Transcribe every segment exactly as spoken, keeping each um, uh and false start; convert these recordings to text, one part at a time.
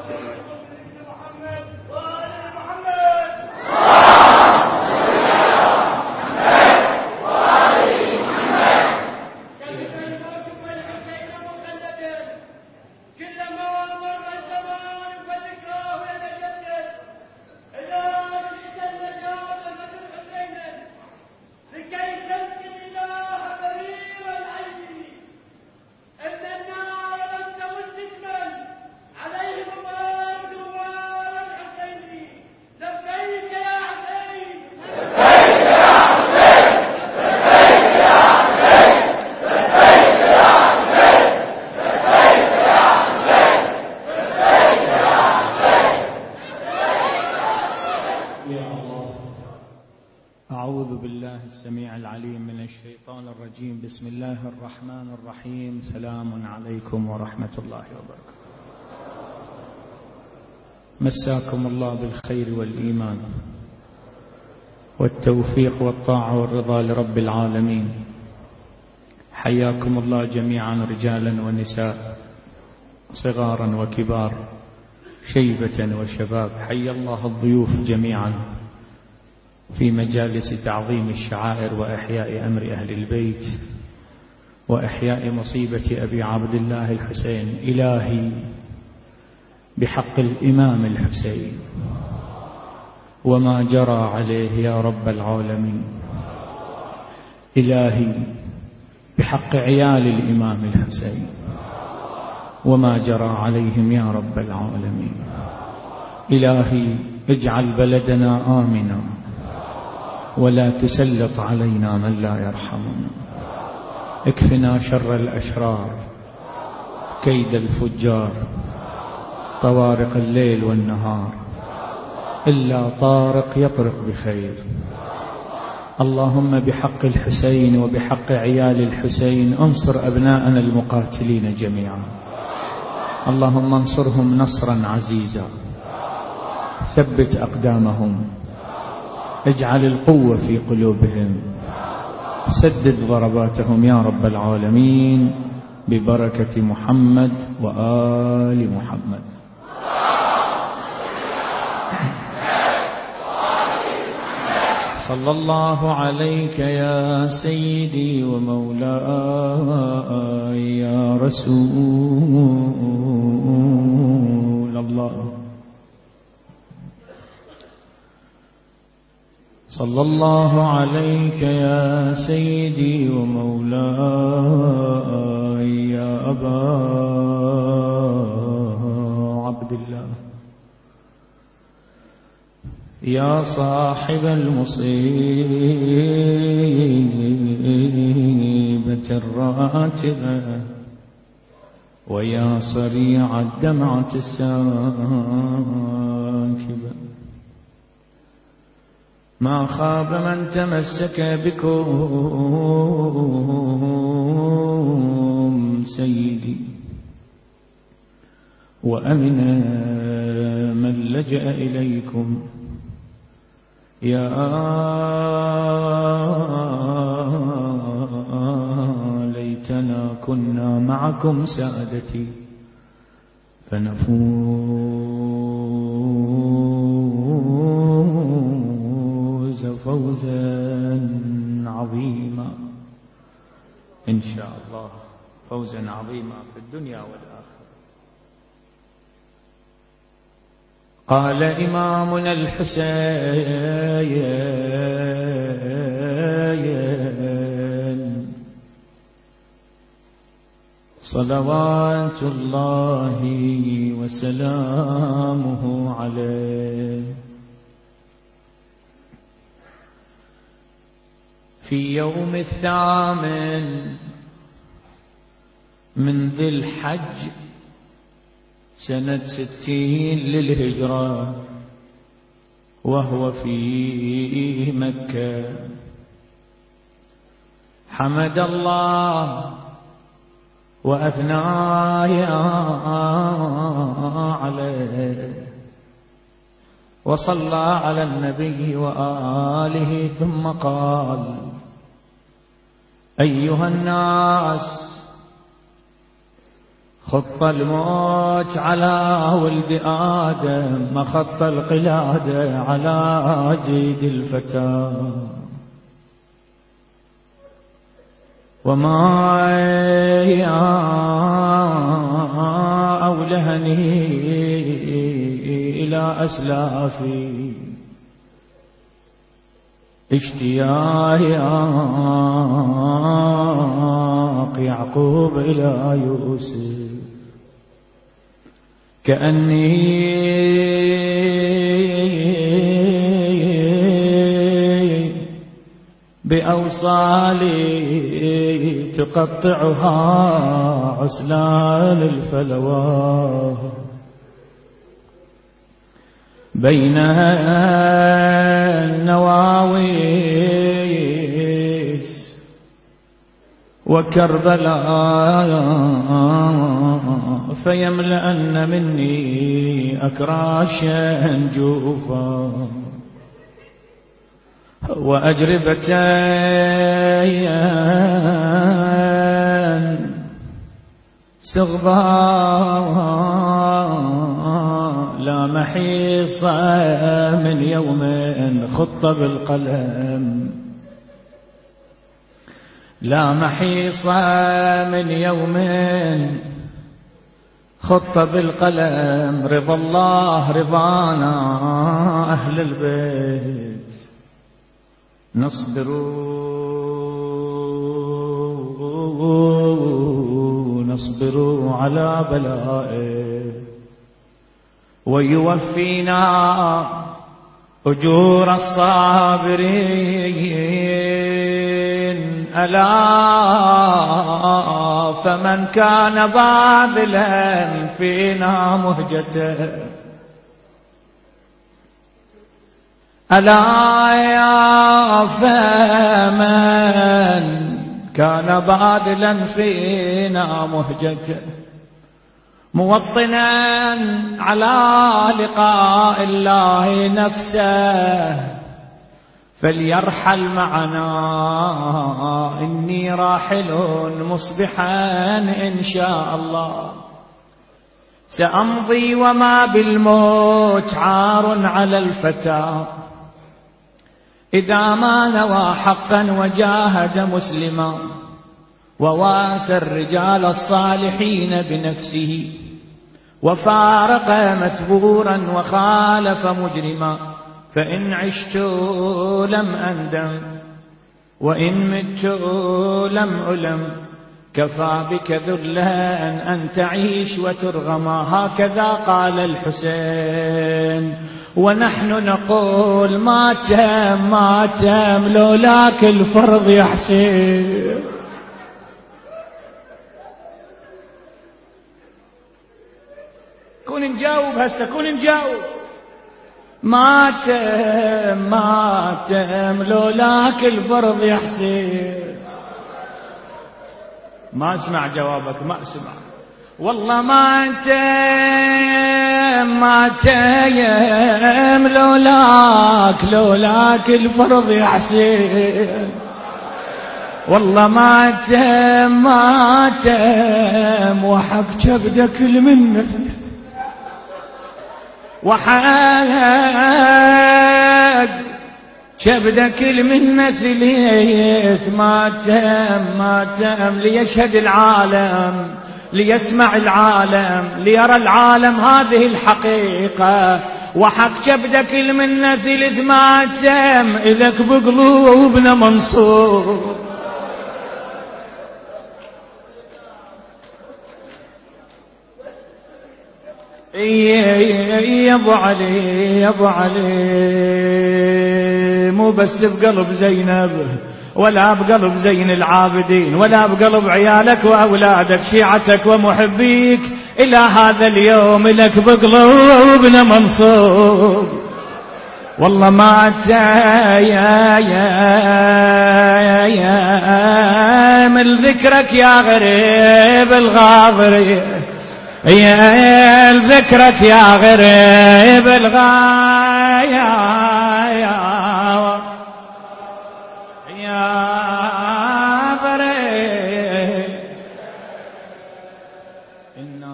بسم الله الرحمن الرحيم. سلام عليكم ورحمة الله وبركاته. مساكم الله بالخير والإيمان والتوفيق والطاعة والرضا لرب العالمين. حياكم الله جميعا رجالا ونساء، صغارا وكبار، شيبة وشباب. حيا الله الضيوف جميعا في مجالس تعظيم الشعائر وإحياء أمر أهل البيت وإحياء مصيبة أبي عبد الله الحسين. إلهي بحق الإمام الحسين وما جرى عليه يا رب العالمين، إلهي بحق عيال الإمام الحسين وما جرى عليهم يا رب العالمين. إلهي اجعل بلدنا آمنا ولا تسلط علينا من لا يرحمنا. اكفنا شر الأشرار، كيد الفجار، طوارق الليل والنهار، إلا طارق يطرق بخير. اللهم بحق الحسين وبحق عيال الحسين انصر أبناءنا المقاتلين جميعا. اللهم انصرهم نصرا عزيزا، ثبت أقدامهم، اجعل القوة في قلوبهم، سدد ضرباتهم يا رب العالمين، ببركة محمد وآل محمد. صلى الله عليك يا سيدي ومولاي يا رسول الله. صلى الله عليك يا سيدي ومولاي يا أبا عبد الله، يا صاحب المصيبة الراتبة ويا صريع الدمعة الساكبة. ما خاب من تمسك بكم سيدي، وأمن من لجأ إليكم. يا ليتنا كنا معكم سادتي فنفوز فوزا عظيما إن شاء الله، فوزا عظيما في الدنيا والآخرة. قال إمامنا الحسين صلوات الله وسلامه عليه في يوم الثامن من ذي الحج سنة ستين للهجرة وهو في مكة، حمد الله وأثنى عليه وصلى على النبي وآله، ثم قال: أيها الناس، خط الموت على ولد آدم، ما خط القلادة على جيد الفتى. وما أولهني إلى أسلافي اشتياق يعقوب إلى يوسف، كأني بأوصالي تقطعها عسلان الفلوى، بين النواويس وكربلاء، فيملأن مني أكراشا جوفا، وأجربتين صغبا، لا محيص من يوم خط بالقلم، لا محيص من يوم خط بالقلم، رضا الله رضانا أهل البيت، نصبروا نصبروا على بلائه، ويوفينا أجور الصابرين. ألا فمن كان باذلا فينا مهجته، ألا يا فمن كان باذلا فينا مهجته، موطنا على لقاء الله نفسه، فليرحل معنا إني راحل مصبحا إن شاء الله، سأمضي وما بالموت عار على الفتى، إذا ما نوى حقا وجاهد مسلما، وواسى الرجال الصالحين بنفسه، وفارق متبورا وخالف مجرما، فإن عشت لم أندم وإن مت لم ألم، كفى بك ذلا أن تعيش وترغما. هكذا قال الحسين، ونحن نقول ما تم ما تم لولاك الفرض يا حسين. كون نجاوب هسه، كون نجاوب. ما تم ما تم لولاك الفرض يا حسين. ما اسمع جوابك، ما اسمع والله. ما تم ما تم لولاك لولاك الفرض يا حسين. والله ما تم ما تم وحق كبدك المنة، وحق كبدك المنة ليث. ما تم ما تم ليشهد العالم، ليسمع العالم، ليرى العالم هذه الحقيقة، وحق كبدك المنة ثلث. ما تم إلك بقلوبنا منصور. يا ابو علي يا ابو علي، مو بس بقلب زينب ولا بقلب زين العابدين ولا بقلب عيالك واولادك شيعتك ومحبيك، الى هذا اليوم لك بقلوبنا منصوب. والله ما يا يا يا من ذكرك يا غريب الغاضري، يا ذكرك يا غريب الغاية يا يا غريب. إن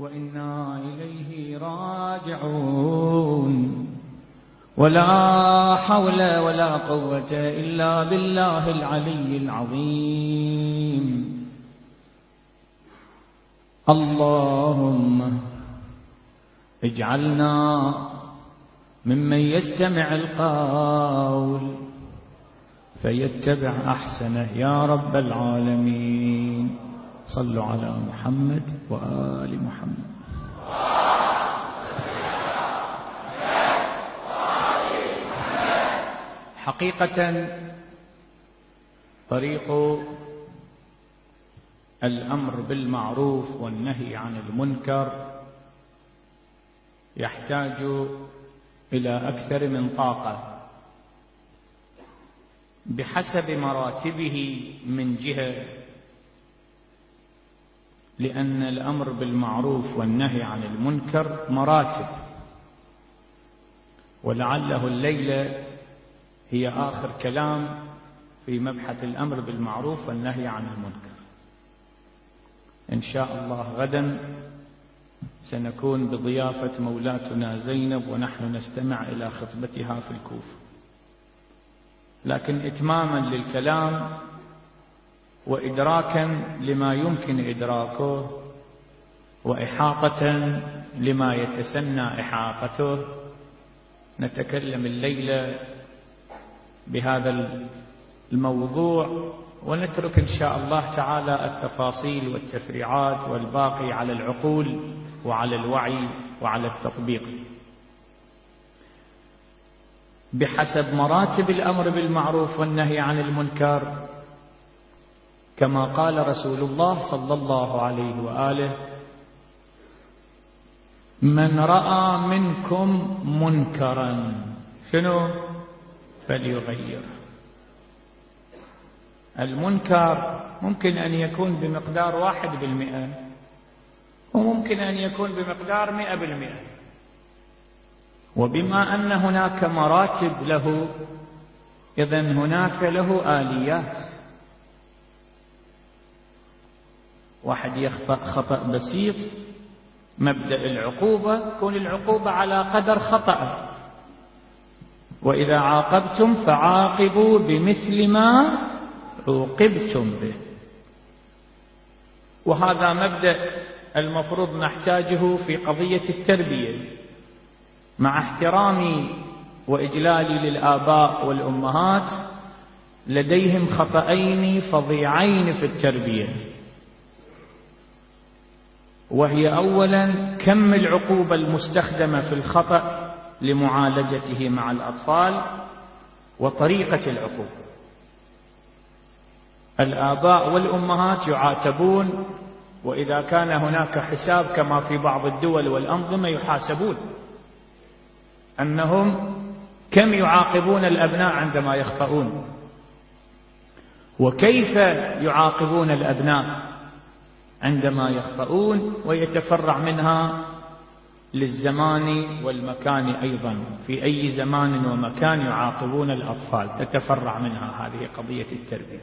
وإنا إليه راجعون. ولا حول ولا قوة إلا بالله العلي العظيم. اللهم اجعلنا ممن يستمع القول فيتبع أحسنه يا رب العالمين. صلوا على محمد وآل محمد. حقيقة طريق الأمر بالمعروف والنهي عن المنكر يحتاج إلى أكثر من طاقة بحسب مراتبه من جهة، لأن الأمر بالمعروف والنهي عن المنكر مراتب، ولعله الليلة هي آخر كلام في مبحث الأمر بالمعروف والنهي عن المنكر. إن شاء الله غدا سنكون بضيافة مولاتنا زينب ونحن نستمع إلى خطبتها في الكوفة، لكن إتماما للكلام وإدراكا لما يمكن إدراكه وإحاطة لما يتسنى إحاطته نتكلم الليلة بهذا الموضوع، ونترك إن شاء الله تعالى التفاصيل والتفريعات والباقي على العقول وعلى الوعي وعلى التطبيق بحسب مراتب الأمر بالمعروف والنهي عن المنكر. كما قال رسول الله صلى الله عليه وآله: من رأى منكم منكرا شنو فليغير. المنكر ممكن أن يكون بمقدار واحد بالمئة وممكن أن يكون بمقدار مئة بالمئة، وبما أن هناك مراتب له إذن هناك له آليات. واحد يخطأ خطأ بسيط مبدأ العقوبة تكون العقوبة على قدر خطأه، وإذا عاقبتم فعاقبوا بمثل ما عوقبتم به. وهذا مبدأ المفروض نحتاجه في قضية التربية، مع احترامي وإجلالي للآباء والأمهات لديهم خطأين فظيعين في التربية، وهي أولا كم العقوبة المستخدمة في الخطأ لمعالجته مع الأطفال وطريقة العقوبة. الآباء والأمهات يعاتبون، وإذا كان هناك حساب كما في بعض الدول والأنظمة يحاسبون أنهم كم يعاقبون الأبناء عندما يخطئون، وكيف يعاقبون الأبناء عندما يخطئون، ويتفرع منها للزمان والمكان أيضا، في أي زمان ومكان يعاقبون الأطفال تتفرع منها هذه قضية التربية.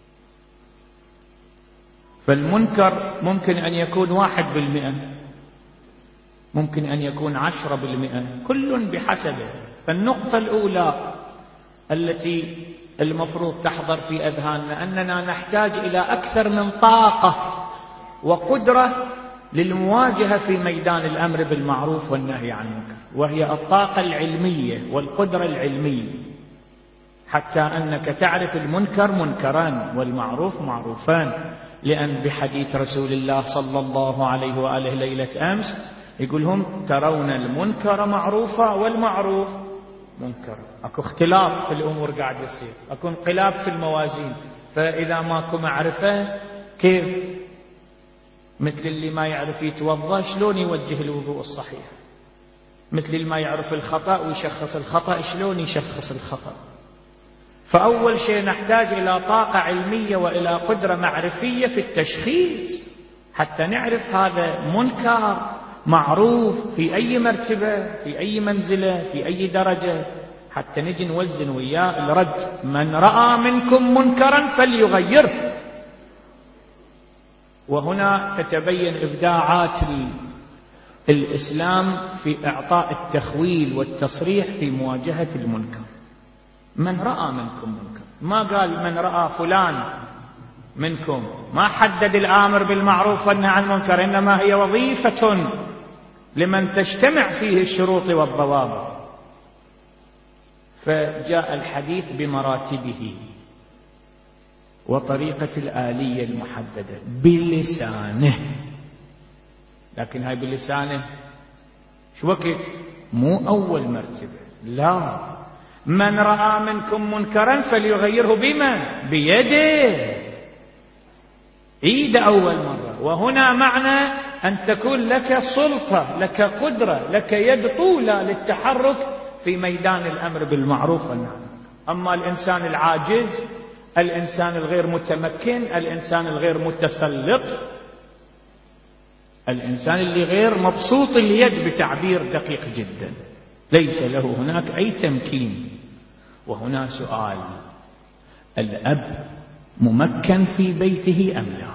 فالمنكر ممكن أن يكون واحد بالمئة، ممكن أن يكون عشرة بالمئة، كل بحسبه. فالنقطة الأولى التي المفروض تحضر في أذهاننا أننا نحتاج إلى أكثر من طاقة وقدرة للمواجهة في ميدان الأمر بالمعروف والنهي عن المنكر، وهي الطاقة العلمية والقدرة العلمية، حتى أنك تعرف المنكر منكران والمعروف معروفان. لأن بحديث رسول الله صلى الله عليه وآله ليلة أمس يقولهم ترون المنكر معروفا والمعروف منكر. أكو اختلاف في الأمور قاعد يصير، أكو انقلاب في الموازين، فإذا ماكو معرفة كيف؟ مثل اللي ما يعرف يتوضأ شلون يوجه الوضوء الصحيح، مثل اللي ما يعرف الخطأ ويشخص الخطأ شلون يشخص الخطأ. فأول شيء نحتاج إلى طاقة علمية وإلى قدرة معرفية في التشخيص حتى نعرف هذا منكر معروف في أي مرتبة، في أي منزلة، في أي درجة، حتى نجي نوزن وياه الرد. من رأى منكم منكرا فليغيره. وهنا تتبين إبداعات الإسلام في إعطاء التخويل والتصريح في مواجهة المنكر. من رأى منكم منكر، ما قال من رأى فلان منكم، ما حدد الآمر بالمعروف والنهي عن المنكر، إنما هي وظيفة لمن تجتمع فيه الشروط والضوابط. فجاء الحديث بمراتبه وطريقة الآلية المحددة بلسانه، لكن هاي بلسانه شو وقت؟ مو أول مرتبة، لا، من رأى منكم منكرا فليغيره بما بيده، إيد أول مرة. وهنا معنى أن تكون لك سلطة، لك قدرة، لك يد طولة للتحرك في ميدان الأمر بالمعروف والنهي عن المنكر. أما الإنسان العاجز، الإنسان الغير متمكن، الإنسان الغير متسلط، الإنسان اللي غير مبسوط اليد بتعبير دقيق جدا، ليس له هناك أي تمكين. وهنا سؤال: الأب ممكن في بيته أم لا؟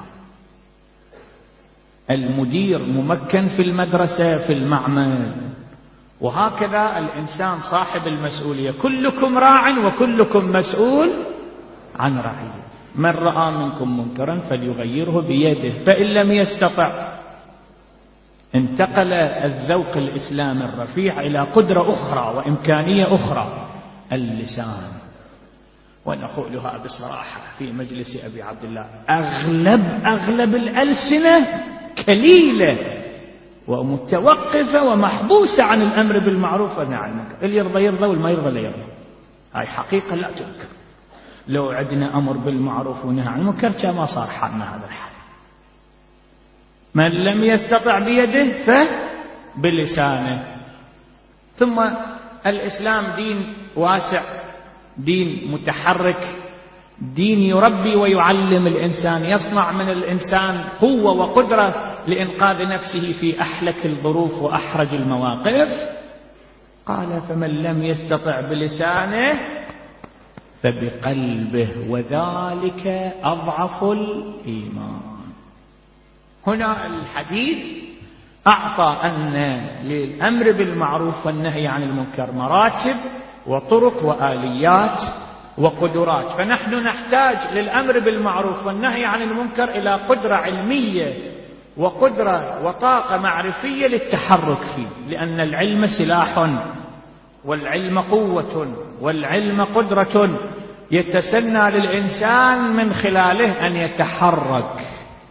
المدير ممكن في المدرسة، في المعمل؟ وهكذا الإنسان صاحب المسؤولية. كلكم راع وكلكم مسؤول عن رعيته. من رأى منكم منكرا فليغيره بيده، فإن لم يستطع انتقل الذوق الإسلامي الرفيع إلى قدرة أخرى وإمكانية أخرى، اللسان. ونقولها بصراحة في مجلس أبي عبد الله: أغلب أغلب الألسنة كليلة ومتوقفة ومحبوسة عن الأمر بالمعروف والنهي عن المنكر. اللي يرضى يرضى والما يرضى لا يرضى. هاي حقيقة لا تنكر. لو عندنا أمر بالمعروف والنهي عن المنكر كان ما صار حالنا هذا الحال. من لم يستطع بيده فبلسانه. ثم الإسلام دين واسع، دين متحرك، دين يربي ويعلم الإنسان، يصنع من الإنسان قوة وقدرة لإنقاذ نفسه في أحلك الظروف وأحرج المواقف. قال: فمن لم يستطع بلسانه فبقلبه، وذلك أضعف الإيمان. هنا الحديث أعطى أن للأمر بالمعروف والنهي عن المنكر مراتب وطرق وآليات وقدرات. فنحن نحتاج للأمر بالمعروف والنهي عن المنكر إلى قدرة علمية وقدرة وطاقة معرفية للتحرك فيه، لأن العلم سلاح، والعلم قوة، والعلم قدرة يتسنى للإنسان من خلاله أن يتحرك.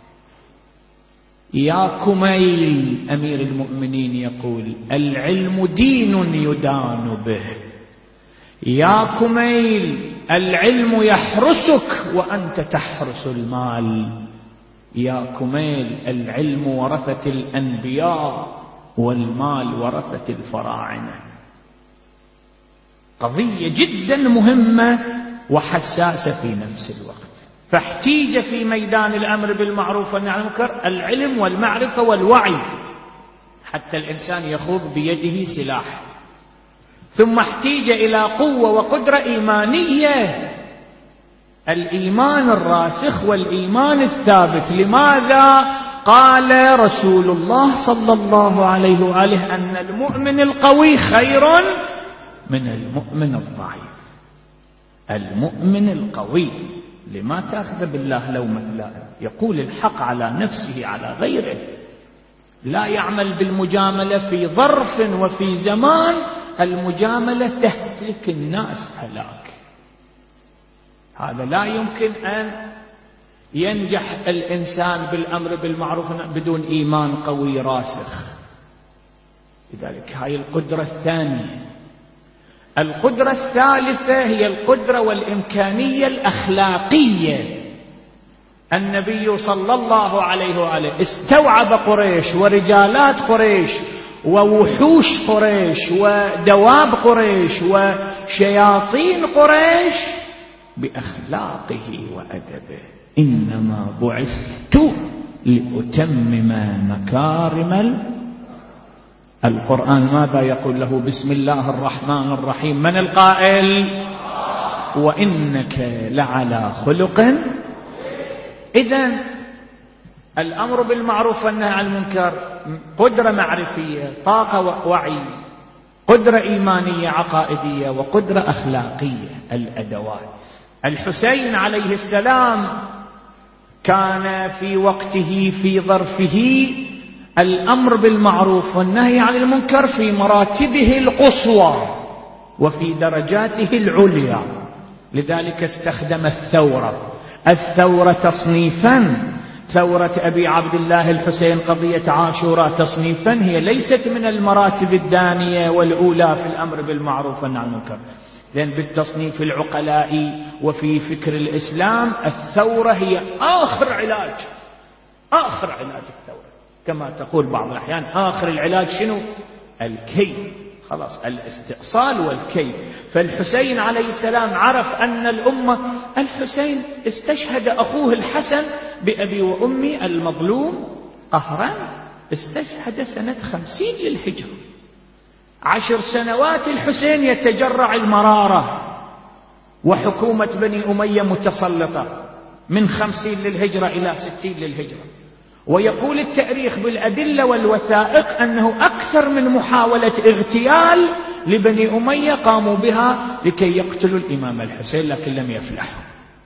يا كميل أمير المؤمنين يقول: العلم دين يدان به. يا كميل، العلم يحرسك وأنت تحرس المال. يا كميل، العلم ورثة الأنبياء والمال ورثة الفراعنة. قضية جدا مهمة وحساسة في نفس الوقت. فاحتيج في ميدان الأمر بالمعروف والنهي عن المنكر العلم والمعرفة والوعي حتى الإنسان يخوض بيده سلاح. ثم احتيج إلى قوة وقدرة إيمانية، الإيمان الراسخ والإيمان الثابت. لماذا قال رسول الله صلى الله عليه وآله أن المؤمن القوي خير من المؤمن الضعيف؟ المؤمن القوي لما تأخذ بالله لومة لائم، يقول الحق على نفسه على غيره، لا يعمل بالمجاملة في ظرف وفي زمان المجاملة تهلك الناس هلاك. هذا لا يمكن أن ينجح الإنسان بالأمر بالمعروف بدون إيمان قوي راسخ. لذلك هاي القدرة الثانية. القدرة الثالثة هي القدرة والإمكانية الأخلاقية. النبي صلى الله عليه وآله استوعب قريش ورجالات قريش ووحوش قريش ودواب قريش وشياطين قريش بأخلاقه وأدبه. إنما بعثت لأتمم مكارم. القرآن ماذا يقول له؟ بسم الله الرحمن الرحيم. من القائل؟ وإنك لعلى خلق. إذن الأمر بالمعروف والنهي عن المنكر قدرة معرفية، طاقة وعي، قدرة إيمانية عقائدية، وقدرة أخلاقية الأدوات. الحسين عليه السلام كان في وقته في ظرفه الأمر بالمعروف والنهي عن المنكر في مراتبه القصوى وفي درجاته العليا، لذلك استخدم الثورة. الثورة تصنيفا، ثورة أبي عبد الله الحسين قضية عاشوراء تصنيفا هي ليست من المراتب الدانية والأولى في الأمر بالمعروف والنهي عن المنكر، لأن بالتصنيف العقلائي وفي فكر الإسلام الثورة هي آخر علاج، آخر علاج الثورة، كما تقول بعض الأحيان آخر العلاج شنو؟ الكي، خلاص الاستئصال والكي. فالحسين عليه السلام عرف أن الأمة، الحسين استشهد أخوه الحسن بأبي وأمي المظلوم قهرا، استشهد سنة خمسين للهجرة، عشر سنوات الحسين يتجرع المرارة وحكومة بني أمية متسلطة من خمسين للهجرة إلى ستين للهجرة. ويقول التاريخ بالأدلة والوثائق أنه أكثر من محاولة اغتيال لبني أمية قاموا بها لكي يقتلوا الإمام الحسين، لكن لم يفلحوا.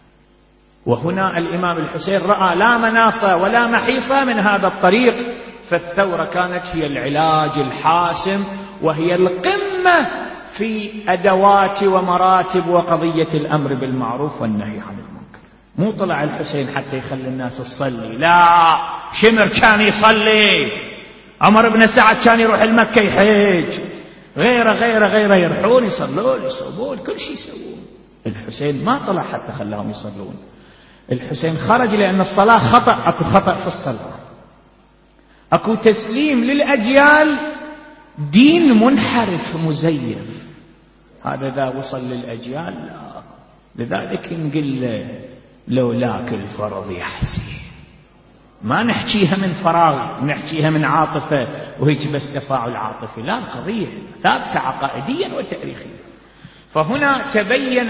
وهنا الإمام الحسين رأى لا مناص ولا محيص من هذا الطريق، فالثورة كانت هي العلاج الحاسم، وهي القمة في أدوات ومراتب وقضية الأمر بالمعروف والنهي عن المنكر. مو طلع الحسين حتى يخلي الناس تصلي، لا، شمر كان يصلي، عمر بن سعد كان يروح المكة يحج، غيره غيره غيره يرحون يصلون يصومون كل شيء يسوون. الحسين ما طلع حتى خلاهم يصلون، الحسين خرج لأن الصلاة خطأ، أكو خطأ في الصلاة، أكو تسليم للأجيال، دين منحرف مزيف، هذا ذا وصل للأجيال لا. لذلك نقول لولاك الفرض يا حسين، ما نحكيها من فراغ، نحكيها من عاطفة وهيك بس تفاعل عاطفي، لا، قضية ثابتة عقائديا وتاريخيا. فهنا تبين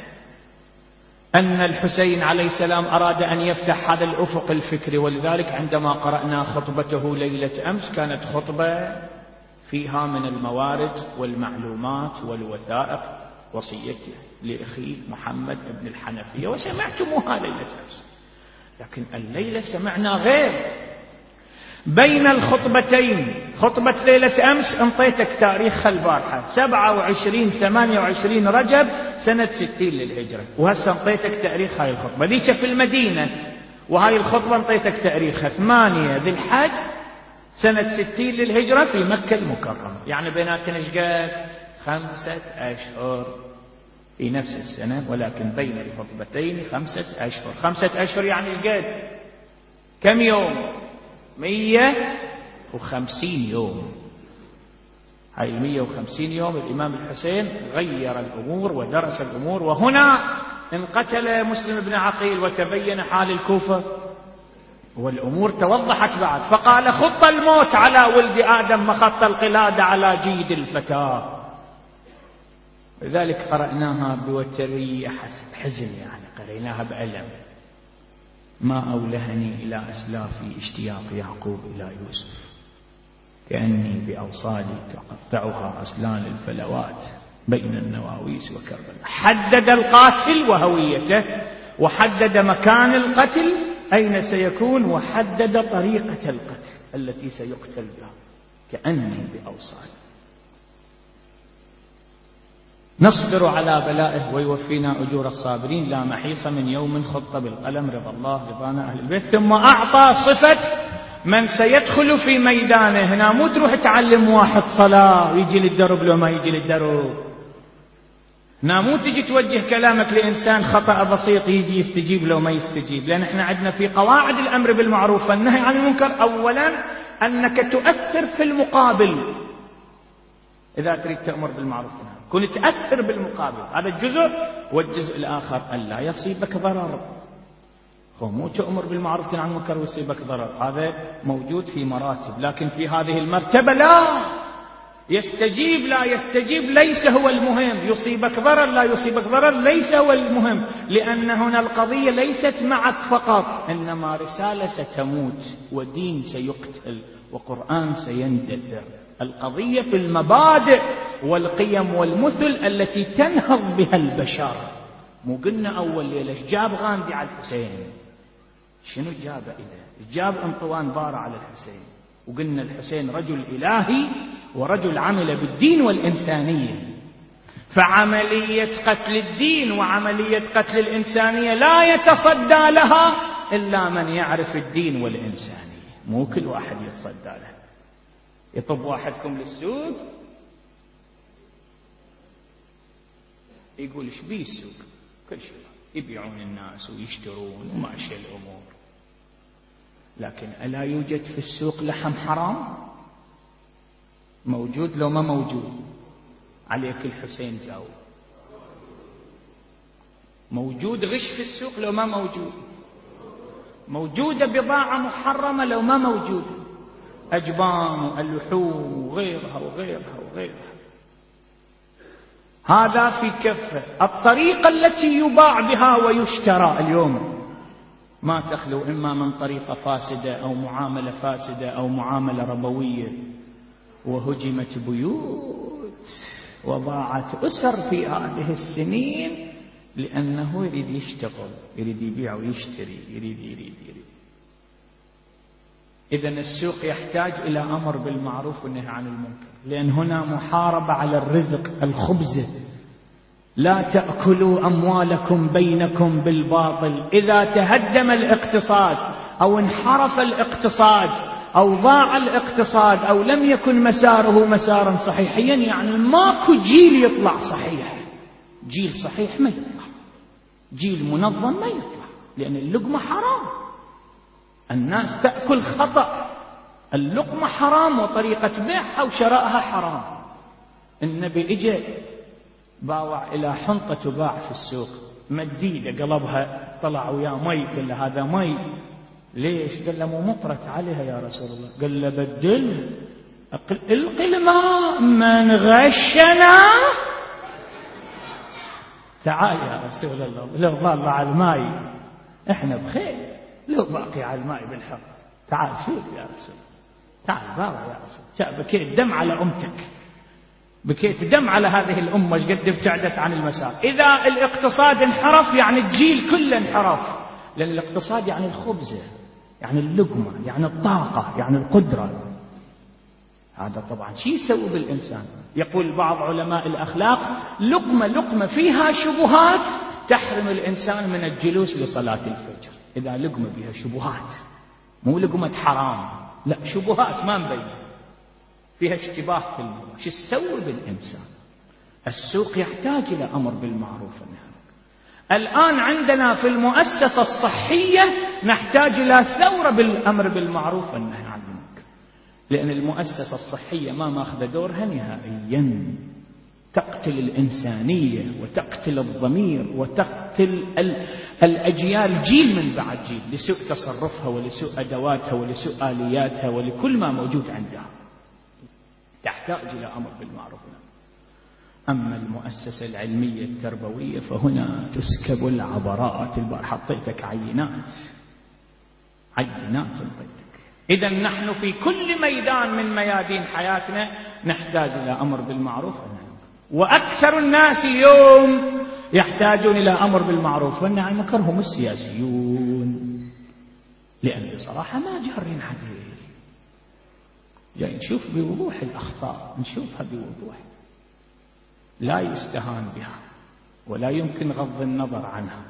أن الحسين عليه السلام أراد أن يفتح هذا الأفق الفكري، ولذلك عندما قرأنا خطبته ليلة أمس كانت خطبة فيها من الموارد والمعلومات والوثائق وصيته لأخيه محمد بن الحنفية، وسمعتموها ليلة أمس. لكن الليلة سمعنا غير. بين الخطبتين، خطبة ليلة أمس انطيتك تاريخ البارحة سبعة وعشرين ثمانية وعشرين رجب سنة ستين للهجرة، وهسه انطيتك تاريخ هاي الخطبة ذيك في المدينة، وهاي الخطبة انطيتك تاريخها ثمانية ذي الحج سنة ستين للهجرة في مكة المكرمة، يعني بيناتنا شقد خمسة أشهر في نفس السنة، ولكن بين الخطبتين خمسة أشهر. خمسة أشهر يعني شقد كم يوم؟ مية وخمسين يوم. هاي المية وخمسين يوم الإمام الحسين غير الأمور ودرس الأمور. وهنا انقتل مسلم بن عقيل وتبين حال الكوفة والأمور توضحت بعد، فقال خط الموت على ولد آدم مخط القلادة على جيد الفتاة. لذلك قرأناها بوترية حزن، يعني قرأناها بألم. ما أولهني إلى أسلافي اشتياق يعقوب إلى يوسف، كأني بأوصالي تقطعها أسلان الفلوات بين النواويس وكربلاء. حدد القاتل وهويته، وحدد مكان القتل أين سيكون، وحدد طريقة القتل التي سيقتل بها، كأني بأوصالي. نصبر على بلائه ويوفينا أجور الصابرين، لا محيص من يوم خط بالقلم، رضا الله رضانا أهل البيت. ثم أعطى صفة من سيدخل في ميدانه. هنا مو تروح تعلم واحد صلاة ويجي للدرب لو ما يجي للدرب، هنا مو تجي توجه كلامك لإنسان خطأ بسيط يجي يستجيب لو ما يستجيب، لأن احنا عندنا في قواعد الأمر بالمعروف والنهي عن المنكر أولا أنك تؤثر في المقابل. إذا تريد تأمر بالمعروف كن تأثر بالمقابل، هذا الجزء. والجزء الآخر ألا يصيبك ضرر، هو مو تأمر بالمعروف تنهى عن المنكر ويصيبك ضرر، هذا موجود في مراتب، لكن في هذه المرتبة لا، يستجيب لا يستجيب ليس هو المهم، يصيبك ضرر لا يصيبك ضرر ليس هو المهم، لأن هنا القضية ليست معك فقط، إنما رسالة ستموت ودين سيقتل وقرآن سيندثر. القضية في المبادئ والقيم والمثل التي تنهض بها البشر. مو قلنا أول ليلة جاب غاندي على الحسين؟ شنو جاب إليه؟ جاب أنطوان بارة على الحسين، وقلنا الحسين رجل إلهي ورجل عمل بالدين والإنسانية. فعملية قتل الدين وعملية قتل الإنسانية لا يتصدى لها إلا من يعرف الدين والإنسانية، مو كل واحد يتصدى لها. يطب واحدكم للسوق يقول ايش بيه السوق؟ كل شيء يبيعون الناس ويشترون وماشي الأمور، لكن ألا يوجد في السوق لحم حرام؟ موجود لو ما موجود؟ عليك الحسين جاوب. موجود غش في السوق لو ما موجود؟ موجودة بضاعة محرمة لو ما موجودة؟ أجبان واللحوم وغيرها وغيرها وغيرها. هذا في كفة. الطريقة التي يباع بها ويشترى اليوم ما تخلو إما من طريقة فاسدة أو معاملة فاسدة أو معاملة ربوية، وهجمت بيوت وضاعت أسر في هذه السنين لأنه يريد يشتغل، يريد يبيع ويشتري، يريد يريد يريد. إذن السوق يحتاج إلى أمر بالمعروف والنهي عن المنكر، لأن هنا محاربة على الرزق الخبزة. لا تأكلوا أموالكم بينكم بالباطل. إذا تهدم الاقتصاد أو انحرف الاقتصاد أو ضاع الاقتصاد أو لم يكن مساره مسارا صحيحيا، يعني ماكو جيل يطلع صحيح. جيل صحيح ما يطلع، جيل منظم ما يطلع، لأن اللقمة حرام. الناس تأكل خطأ، اللقمة حرام وطريقة بيعها وشرائها حرام. النبي اجى باوع إلى حنطة تباع في السوق مديدة، قلبها طلع وياه مي، قال له هذا مي. ليش؟ قال له مو مطرت عليها يا رسول الله. قال له بدل القي الماء، من غشنا تعال يا رسول الله، لو ظل على الماء احنا بخير، لو باقي على الماء بالحق. تعال شوف يا رسول، تعال باوع يا رسول. بكيت دم على أمتك، بكيت دم على هذه الأمة ايش قد ابتعدت عن المسار. إذا الاقتصاد انحرف يعني الجيل كله انحرف، لأن الاقتصاد يعني الخبزة، يعني اللقمة، يعني الطاقة، يعني القدرة. هذا طبعا شيء يسوي بالإنسان. يقول بعض علماء الأخلاق لقمة لقمة فيها شبهات تحرم الإنسان من الجلوس لصلاة الفجر. إذا لقمة فيها شبهات، مو لقمة حرام، لا شبهات ما مبين، فيها اشتباه في الموضوع، شو تسوي بالإنسان؟ السوق يحتاج إلى أمر بالمعروف والنهي. الآن عندنا في المؤسسة الصحية نحتاج إلى ثورة بالأمر بالمعروف والنهي عن المنكر، لأن المؤسسة الصحية ما ماخذ دورها نهائيا. تقتل الإنسانية وتقتل الضمير وتقتل الأجيال جيل من بعد جيل، لسوء تصرفها ولسوء أدواتها ولسوء آلياتها ولكل ما موجود عندها. تحتاج إلى أمر بالمعروف. أما المؤسسة العلمية التربوية فهنا تسكب العبراءات. البار حطيتك عينات عينات البيتك. إذن نحن في كل ميدان من ميادين حياتنا نحتاج إلى أمر بالمعروف والنهي. وأكثر الناس اليوم يحتاجون إلى أمر بالمعروف والنهي عن المنكر هم السياسيون، لأن بصراحة ما جارين حديث. جاي نشوف بوضوح الأخطاء، نشوفها بوضوح، لا يستهان بها ولا يمكن غض النظر عنها.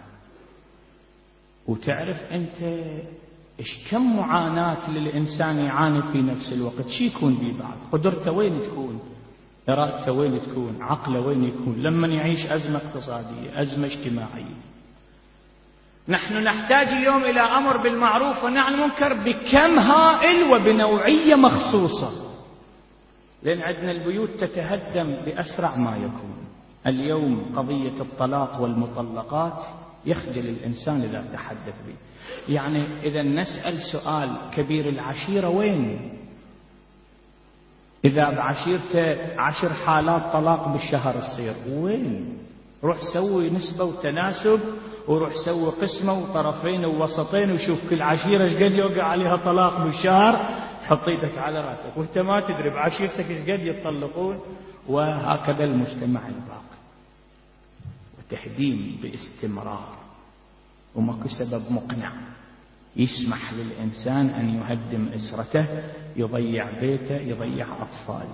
وتعرف أنت إيش كم معاناة للإنسان يعاني في نفس الوقت. شي يكون بيه بعض، قدرته وين تكون، إرادته وين تكون، عقله وين يكون لما يعيش أزمة اقتصادية، أزمة اجتماعية. نحن نحتاج اليوم إلى أمر بالمعروف والنهي عن المنكر بكم هائل وبنوعية مخصوصة، لأن عندنا البيوت تتهدم بأسرع ما يكون. اليوم قضية الطلاق والمطلقات يخجل الإنسان إذا تحدث به. يعني إذا نسأل سؤال كبير العشيرة وين؟ إذا بعشيرته عشر حالات طلاق بالشهر تصير، وين؟ روح سوي نسبة وتناسب، وروح سوي قسمة وطرفين ووسطين، وشوف كل عشيرة ايش قد يوقع عليها طلاق بالشهر، تحط ايدك على راسك وانت ما تدري بعشيرتك ايش قد يتطلقون. وهكذا المجتمع الباقي، وتهديم باستمرار، وماكو سبب مقنع يسمح للإنسان أن يهدم أسرته، يضيع بيته، يضيع أطفاله.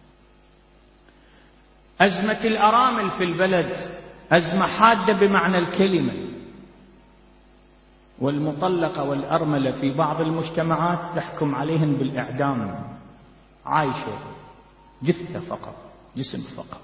أزمة الأرامل في البلد أزمة حادة بمعنى الكلمة، والمطلقة والأرملة في بعض المجتمعات تحكم عليهن بالإعدام، عايشة جثة فقط، جسم فقط.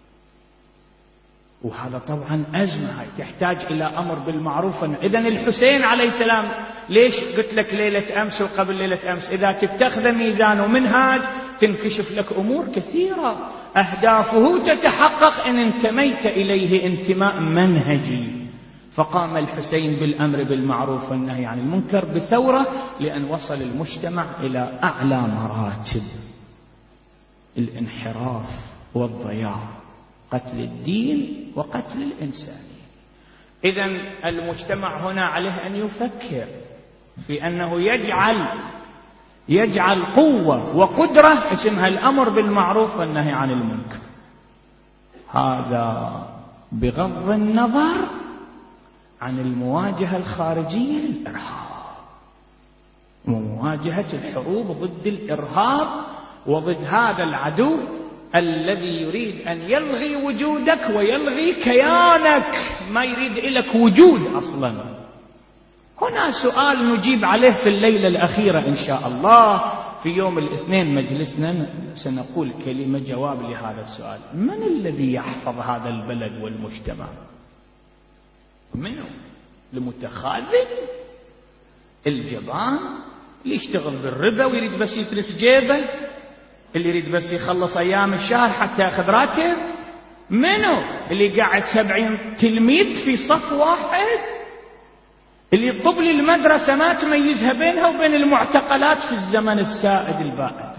وهذا طبعا أزمة تحتاج إلى أمر بالمعروف. إذن الحسين عليه السلام ليش قلت لك ليلة أمس وقبل ليلة أمس؟ إذا تتخذ ميزان ومنهاج تنكشف لك أمور كثيرة، أهدافه تتحقق إن انتميت إليه انتماء منهجي. فقام الحسين بالأمر بالمعروف والنهي عن المنكر بثورة، لأن وصل المجتمع إلى أعلى مراتب الانحراف والضياع، قتل الدين وقتل الإنسانية. إذن المجتمع هنا عليه أن يفكر في أنه يجعل يجعل قوة وقدرة اسمها الأمر بالمعروف والنهي عن المنكر. هذا بغض النظر عن المواجهة الخارجية للإرهاب، ومواجهة الحروب ضد الإرهاب وضد هذا العدو الذي يريد أن يلغي وجودك ويلغي كيانك، ما يريد لك وجود أصلا. هنا سؤال نجيب عليه في الليلة الأخيرة إن شاء الله. في يوم الاثنين مجلسنا سنقول كلمة جواب لهذا السؤال: من الذي يحفظ هذا البلد والمجتمع؟ منه؟ المتخاذل الجبان اللي يشتغل بالربا ويريد بس يفلس جيبه، اللي يريد بس يخلص أيام الشهر حتى يأخذ راتب؟ منه؟ اللي قاعد سبعين تلميذ في صف واحد، اللي يطب لي المدرسة ما تميزها بينها وبين المعتقلات في الزمن السائد البائد.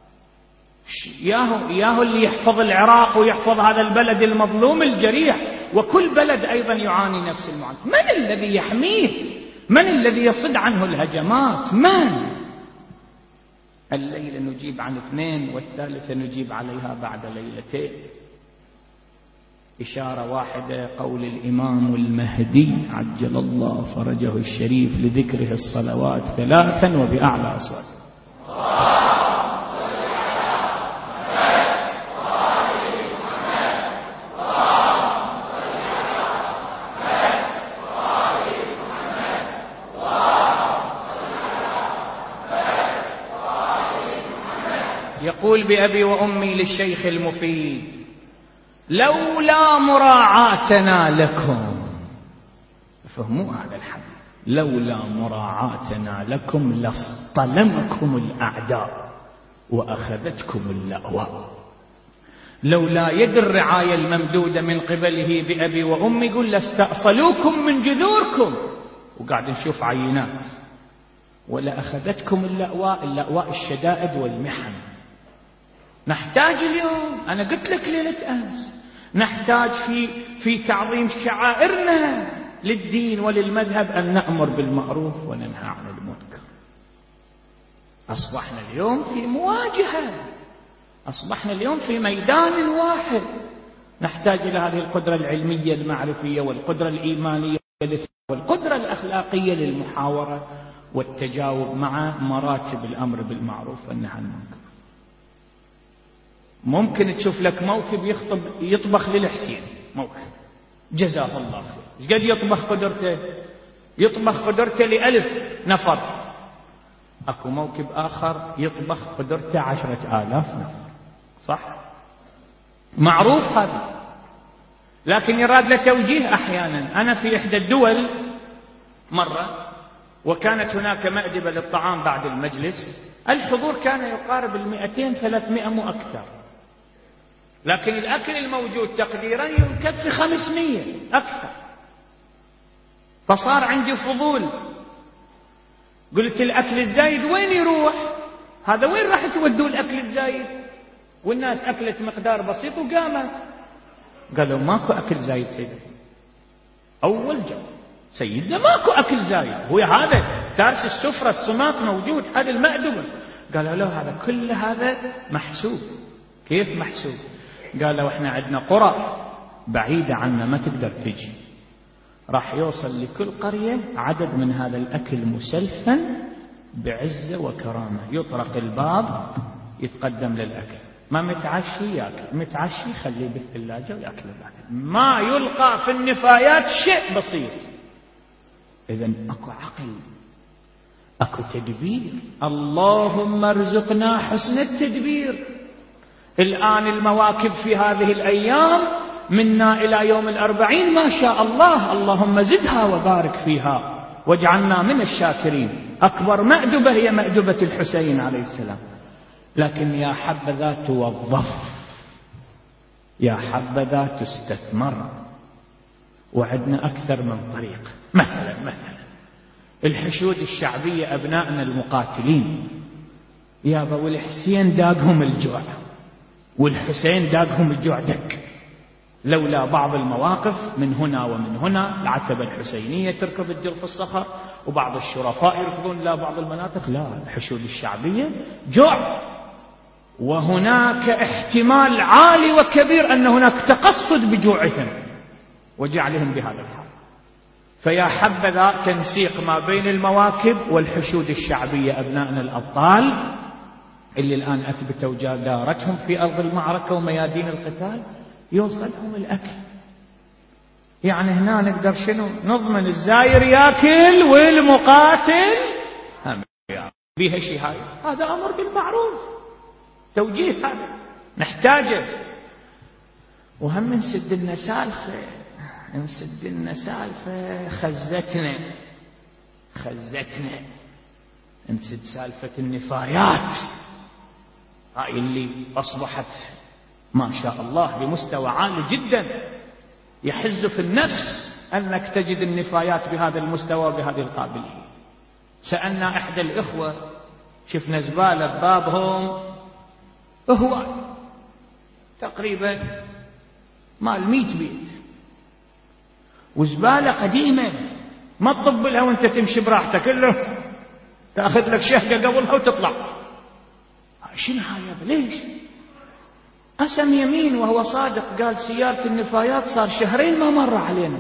ياهو, ياهو اللي يحفظ العراق ويحفظ هذا البلد المظلوم الجريح، وكل بلد أيضا يعاني نفس المعاناة. من الذي يحميه؟ من الذي يصد عنه الهجمات؟ من؟ الليلة نجيب عن اثنين، والثالثة نجيب عليها بعد ليلتين. إشارة واحدة: قول الإمام المهدي عجل الله فرجه الشريف لذكره الصلوات ثلاثا وبأعلى أصوات. يقول بأبي وأمي للشيخ المفيد: لولا مراعاتنا لكم، فهموا هذا الحديث، لولا مراعاتنا لكم لاصطلمكم الأعداء وأخذتكم اللأواء. لولا يد الرعاية الممدودة من قبله بأبي وأمي يقول لاستأصلوكم من جذوركم، وقاعد نشوف عينات. ولا أخذتكم اللأواء، اللأواء الشدائد والمحن. نحتاج اليوم، أنا قلت لك ليلة أمس، نحتاج في في تعظيم شعائرنا للدين وللمذهب أن نأمر بالمعروف وننهى عن المنكر. أصبحنا اليوم في مواجهة، أصبحنا اليوم في ميدان واحد. نحتاج إلى هذه القدرة العلمية المعرفية والقدرة الإيمانية والقدرة الأخلاقية للمحاورة والتجاوب مع مراتب الأمر بالمعروف والنهي عن المنكر. ممكن تشوف لك موكب يخطب يطبخ للحسين، موكب جزاه الله خير، ايش قد يطبخ قدرته؟ يطبخ قدرته لألف نفر. اكو موكب آخر يطبخ قدرته عشرة آلاف نفر، صح؟ معروف هذا. لكن يراد له توجيه أحيانا. أنا في إحدى الدول مرة، وكانت هناك مأدبة للطعام بعد المجلس، الحضور كان يقارب المئتين ثلاثمائة مو أكثر، لكن الأكل الموجود تقديرا يكفي خمسمائة أكثر. فصار عندي فضول، قلت الأكل الزايد وين يروح؟ هذا وين راح تودوا الأكل الزايد؟ والناس أكلت مقدار بسيط وقامت. قالوا ماكو أكل زايد سيدنا. أول جو سيدنا ماكو أكل زايد، هو هذا تارس السفرة الصماط موجود، هذا المأدبة. قالوا له هذا كل هذا محسوب. كيف محسوب؟ قالوا احنا عندنا قرى بعيدة عنا ما تقدر تجي، راح يوصل لكل قرية عدد من هذا الأكل مسلفا بعزة وكرامة، يطرق الباب يتقدم للأكل، ما متعشي ياكل، متعشي خليه بالثلاجة وياكل الأكل، ما يلقى في النفايات شيء بسيط. إذن أكو عقل، أكو تدبير. اللهم ارزقنا حسن التدبير. الآن المواكب في هذه الأيام منا إلى يوم الأربعين ما شاء الله، اللهم زدها وبارك فيها واجعلنا من الشاكرين. أكبر مأدبة هي مأدبة الحسين عليه السلام، لكن يا حبذا توظف، يا حبذا تستثمر. وعدنا أكثر من طريق. مثلا مثلا الحشود الشعبية أبنائنا المقاتلين، يابا والحسين داقهم الجوع والحسين داقهم الجوع دك، لولا بعض المواقف من هنا ومن هنا، العتبة الحسينية تركب الدر في الصخر، وبعض الشرفاء يركضون لا بعض المناطق، لا الحشود الشعبية جوع، وهناك احتمال عالي وكبير أن هناك تقصد بجوعهم وجعلهم بهذا الحال. فيا حبذا تنسيق ما بين المواكب والحشود الشعبية، أبنائنا الأبطال اللي الآن أثبتوا جدارتهم في أرض المعركة وميادين القتال، يوصلهم الأكل. يعني هنا نقدر شنو نضمن الزاير ياكل والمقاتل هم بيها شيء. هاي هذا أمر بالمعروف، توجيه هذا نحتاجه. وهم نسد لنا سالفة، نسد لنا سالفة خزتنا خزتنا نسد سالفة النفايات هاي اللي أصبحت ما شاء الله بمستوى عالي جدا، يحز في النفس أنك تجد النفايات بهذا المستوى بهذه القابلية. سألنا إحدى الإخوة، شفنا زبالة ببابهم هو تقريبا مال مئة بيت، وزبالة قديمة ما تطب لها وانت تمشي براحتك، كله تأخذ لك شهقة قبلها وتطلع. شنو هاي؟ ليش؟ قسم يمين وهو صادق، قال سيارة النفايات صار شهرين ما مر علينا.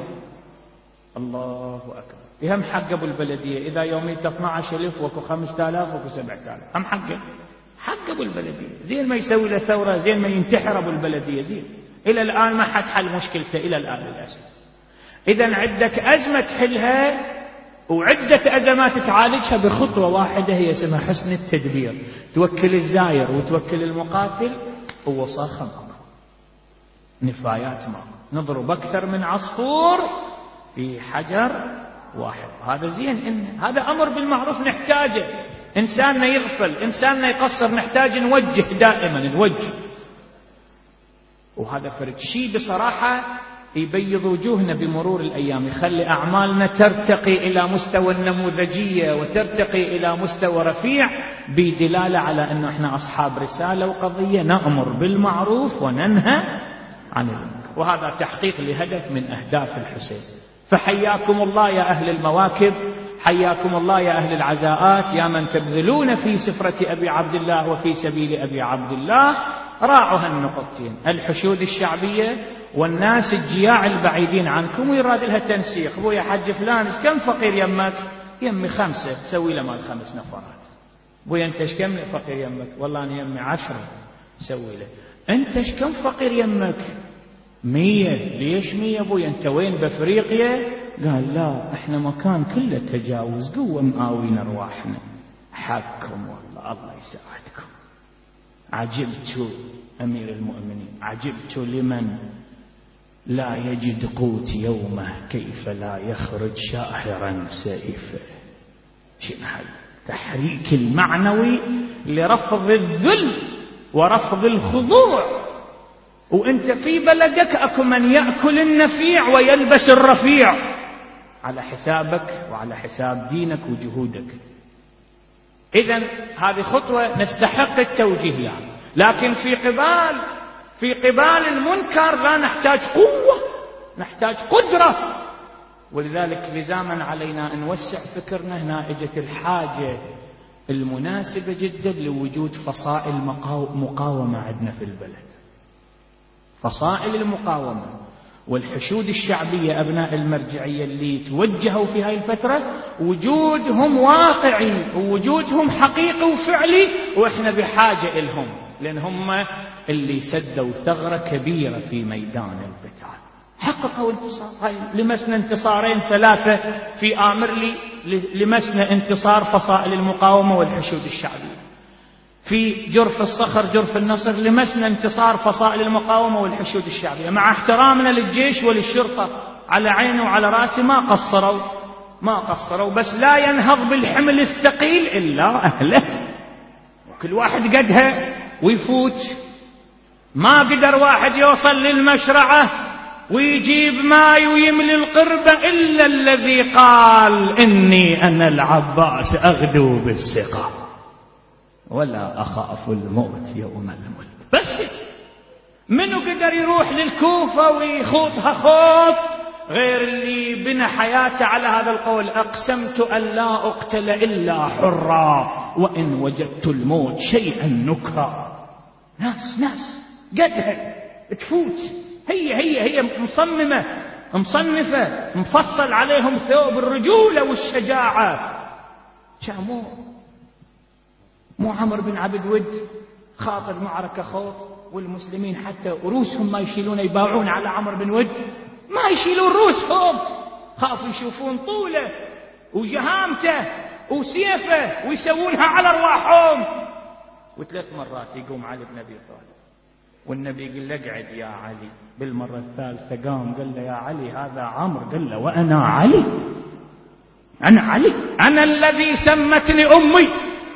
الله أكبر. يهم حق أبو البلدية، إذا يوميته اثني عشر ألف وكو خمسة آلاف وكو سبعة آلاف، هم حقه حق أبو البلدية. زين ما يسوي له ثورة، زين ما ينتحر أبو البلدية، زين. إلى الآن ما حد حل مشكلته إلى الآن للأسف. إذا عندك أزمة تحلها وعدة أزمات تعالجها بخطوة واحدة، هي اسمها حسن التدبير. توكل الزاير وتوكل المقاتل ووصاخة ماكو، نفايات ماكو، نضرب أكثر من عصفور في حجر واحد. هذا زين، إن هذا أمر بالمعروف نحتاجه. إنساننا يغفل، إنساننا يقصر، نحتاج نوجه دائما، نوجه. وهذا فرق شيء بصراحة يبيض وجوهنا بمرور الأيام، يخلي أعمالنا ترتقي إلى مستوى النموذجية وترتقي إلى مستوى رفيع، بدلالة على أنه إحنا أصحاب رسالة وقضية، نأمر بالمعروف وننهى عن المنكر، وهذا تحقيق لهدف من أهداف الحسين. فحياكم الله يا أهل المواكب، حياكم الله يا أهل العزاءات، يا من تبذلون في سفرة أبي عبد الله وفي سبيل أبي عبد الله. راعوا هالنقطتين، الحشود الشعبية والناس الجياع البعيدين عنكم، ويراد لها تنسيق. ابو يا حج فلان كم فقير يمك؟ يمي خمسة، سوي له مال خمس نفرات. ابو انت ايش كم فقير يمك؟ والله انا يمي عشرة، سوي له. انت ايش كم فقير يمك؟ مية. ليش مية ابوي؟ انت وين بافريقيا؟ قال لا احنا مكان كله تجاوز، قوة مقاوين ارواحنا. حقكم والله، الله يساعدكم. عجبت امير المؤمنين، عجبت لمن لا يجد قوت يومه، كيف لا يخرج شاهرا سيفه. شنو هذا؟ تحريك المعنوي لرفض الذل ورفض الخضوع. وانت في بلدك اكو من يأكل النفيع ويلبس الرفيع على حسابك وعلى حساب دينك وجهودك. إذن هذه خطوة نستحق التوجيه لها. لكن في قبال في قبال المنكر لا نحتاج قوة، نحتاج قدرة. ولذلك لزاما علينا أن نوسع فكرنا. هنا اجت الحاجة المناسبة جدا لوجود فصائل مقاومة عندنا في البلد. فصائل المقاومة والحشود الشعبية أبناء المرجعية اللي توجهوا في هاي الفترة وجودهم واقعي ووجودهم حقيقي وفعلي، وإحنا بحاجة إلهم، لأن هم اللي سدوا ثغرة كبيرة في ميدان القتال، حققوا انتصار. هاي لمسنا انتصارين ثلاثة في آمرلي، لمسنا انتصار فصائل المقاومة والحشود الشعبية. في جرف الصخر جرف النصر لمسنا انتصار فصائل المقاومة والحشود الشعبية. مع احترامنا للجيش وللشرطة على عيني وعلى راسي، ما قصروا ما قصروا بس لا ينهض بالحمل الثقيل إلا أهله. كل واحد قدها ويفوت. ما قدر واحد يوصل للمشرعة ويجيب ماي ويملي القربة إلا الذي قال إني أنا العباس أغدو بالسقا ولا أخاف الموت يوم الملك. بس منو قدر يروح للكوفة ويخوضها خوض غير اللي بنى حياته على هذا القول: أقسمت أن لا أقتل إلا حرا وإن وجدت الموت شيئا نكرا. ناس ناس قدها تفوت، هي هي هي مصممة مصنفة مفصل عليهم ثوب الرجولة والشجاعة. شامو مو عمرو بن عبد ود خاطر معركة خوض والمسلمين حتى رؤوسهم ما يشيلون يباعون على عمرو بن ود، ما يشيلون رؤوسهم، خافوا يشوفون طوله وجهامته وسيفه ويسوونها على ارواحهم. وثلاث مرات يقوم علي بن ابي طالب والنبي قال له اقعد يا علي. بالمرة الثالثة قام قال له يا علي هذا عمرو. قال له وانا علي، انا علي، انا الذي سمتني امي.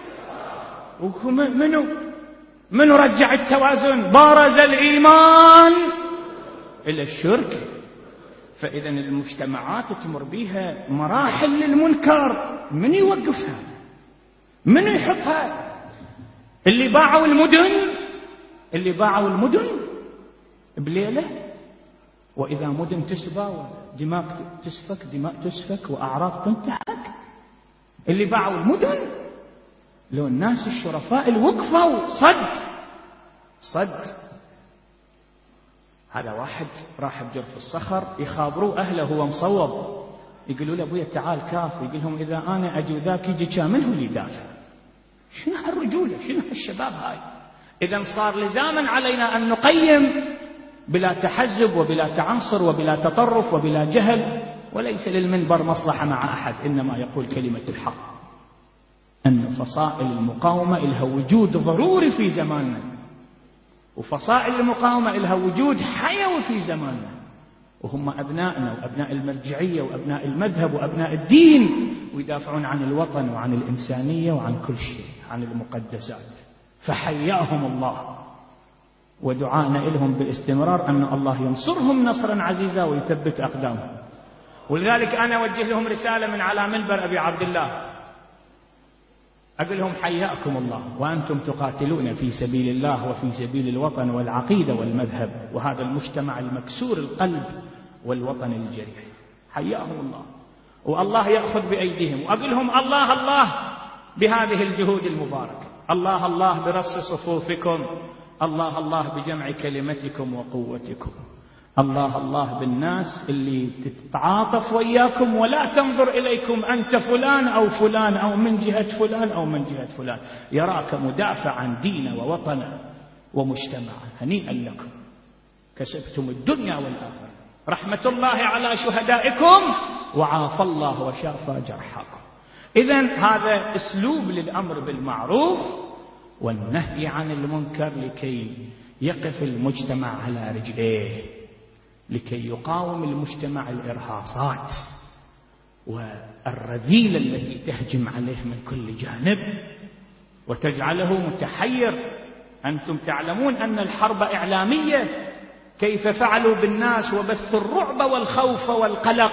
ومنو منو رجع التوازن؟ بارز الإيمان إلى الشرك. فإذا المجتمعات تمر بها مراحل للمنكر، من يوقفها؟ من يحطها؟ اللي باعوا المدن اللي باعوا المدن بليلة، وإذا مدن تسبى ودماء تسفك دماء تسفك وأعراض تنتهك. اللي باعوا المدن لو الناس الشرفاء اللي وقفوا صد صد. هذا واحد راح بجرف الصخر يخابروا أهله هو مصوب، يقولوا له أبويا تعال كاف، يقول لهم إذا أنا أجي ذاك يجي كامل هو اللي يدافع. شنو هالرجولة؟ شنو هالشباب هاي؟ إذا صار لزاما علينا أن نقيم بلا تحزب وبلا تعنصر وبلا تطرف وبلا جهل، وليس للمنبر مصلحة مع أحد، إنما يقول كلمة الحق أن فصائل المقاومة إلها وجود ضروري في زماننا، وفصائل المقاومة إلها وجود حيوي في زماننا، وهم أبنائنا وأبناء المرجعية وأبناء المذهب وأبناء الدين، ويدافعون عن الوطن وعن الإنسانية وعن كل شيء، عن المقدسات. فحياهم الله، ودعانا إلهم باستمرار أن الله ينصرهم نصرا عزيزا ويثبت أقدامهم. ولذلك أنا أوجه لهم رسالة من على منبر أبي عبد الله، أقول لهم حياكم الله وأنتم تقاتلون في سبيل الله وفي سبيل الوطن والعقيدة والمذهب وهذا المجتمع المكسور القلب والوطن الجريح. حياهم الله والله يأخذ بأيديهم. وأقول لهم الله الله بهذه الجهود المباركة، الله الله برص صفوفكم، الله الله بجمع كلمتكم وقوتكم، الله الله بالناس اللي تتعاطف وياكم ولا تنظر إليكم أنت فلان أو فلان أو من جهة فلان أو من جهة فلان، يراك مدافع عن دين ووطن ومجتمع. هنيئا لكم، كسبتم الدنيا والآخرة. رحمة الله على شهدائكم وعافى الله وشافى جرحاكم. إذن هذا أسلوب للأمر بالمعروف والنهي عن المنكر لكي يقف المجتمع على رجليه، لكي يقاوم المجتمع الإرهاصات والرذيلة التي تهجم عليه من كل جانب وتجعله متحير. أنتم تعلمون أن الحرب إعلامية، كيف فعلوا بالناس وبثوا الرعب والخوف والقلق،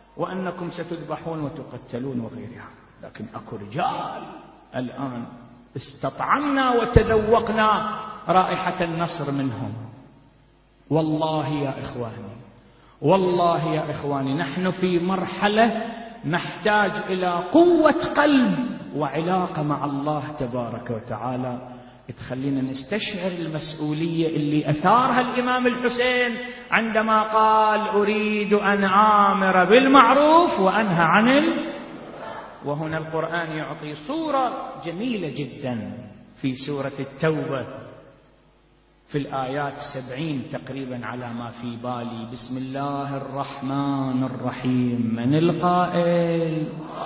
وأنكم ستذبحون وتقتلون وغيرها. لكن أكو رجال الآن استطعمنا وتذوقنا رائحة النصر منهم. والله يا إخواني، والله يا إخواني، نحن في مرحلة نحتاج إلى قوة قلب وعلاقة مع الله تبارك وتعالى تخلينا نستشعر المسؤولية اللي أثارها الإمام الحسين عندما قال أريد أن آمر بالمعروف وأنهى عن ال... وهنا القرآن يعطي صورة جميلة جدا في سورة التوبة في الآيات سبعين تقريبا على ما في بالي. بسم الله الرحمن الرحيم. من القائل؟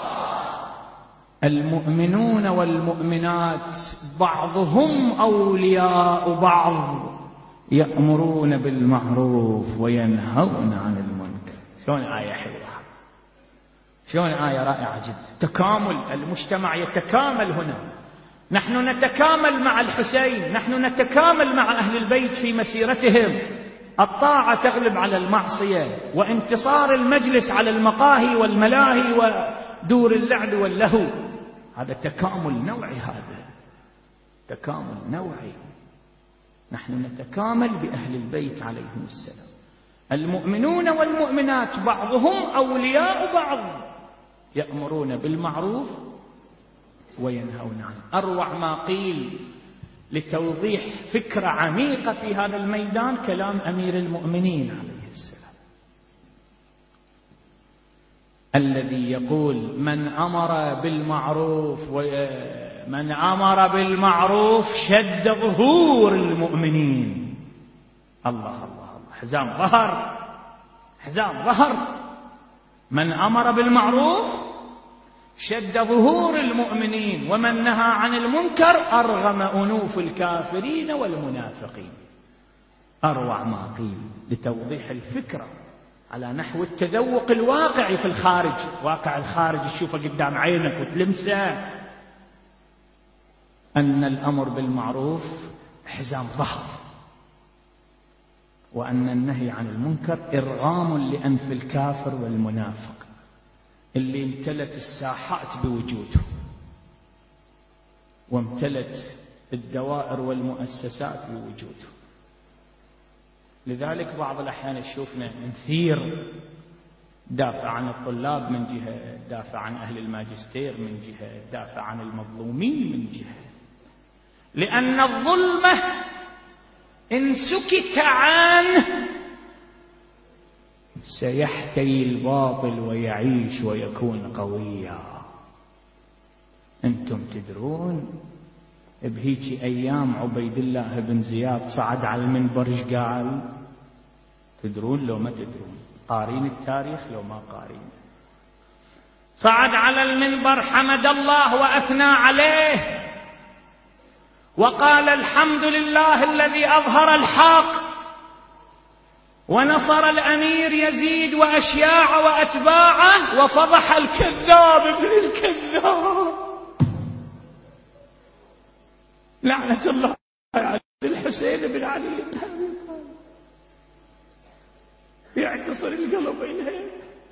المؤمنون والمؤمنات بعضهم أولياء بعض يأمرون بالمعروف وينهون عن المنكر. شلون آية حلوة، شلون آية رائعة جدا. تكامل المجتمع يتكامل هنا. نحن نتكامل مع الحسين، نحن نتكامل مع أهل البيت في مسيرتهم. الطاعة تغلب على المعصية، وانتصار المجلس على المقاهي والملاهي ودور اللعب واللهو. هذا تكامل نوعي، هذا تكامل نوعي. نحن نتكامل بأهل البيت عليهم السلام. المؤمنون والمؤمنات بعضهم أولياء بعض يأمرون بالمعروف وينهون عنه. أروع ما قيل لتوضيح فكرة عميقة في هذا الميدان كلام أمير المؤمنين عليه السلام، الذي يقول من أمر بالمعروف ومن أمر بالمعروف شد ظهور المؤمنين. الله الله الله، حزام ظهر، حزام ظهر. من أمر بالمعروف شد ظهور المؤمنين، ومن نهى عن المنكر أرغم أنوف الكافرين والمنافقين. أروع ما قيل لتوضيح الفكرة على نحو التذوق الواقعي في الخارج. واقع الخارج تشوفه قدام عينك وتلمسه، أن الأمر بالمعروف حزام ظهر، وأن النهي عن المنكر إرغام لأنف الكافر والمنافق اللي امتلت الساحات بوجوده، وامتلت الدوائر والمؤسسات بوجوده. لذلك بعض الأحيان تشوفنا نثير دافع عن الطلاب من جهة، دافع عن أهل الماجستير من جهة، دافع عن المظلومين من جهة، لأن الظلمة إن سكت عنه سيحتوي الباطل ويعيش ويكون قويا. أنتم تدرون بهيك أيام عبيد الله بن زياد صعد على المنبر ايش قال؟ تدرون لو ما تدرون؟ قارين التاريخ لو ما قارين. صعد على المنبر حمد الله وأثنى عليه وقال الحمد لله الذي أظهر الحق ونصر الأمير يزيد وأشياعه وأتباعه وفضح الكذاب ابن الكذاب لعنة الله على الحسين بن علي بن أبي طالب. يعتصر القلب إليه،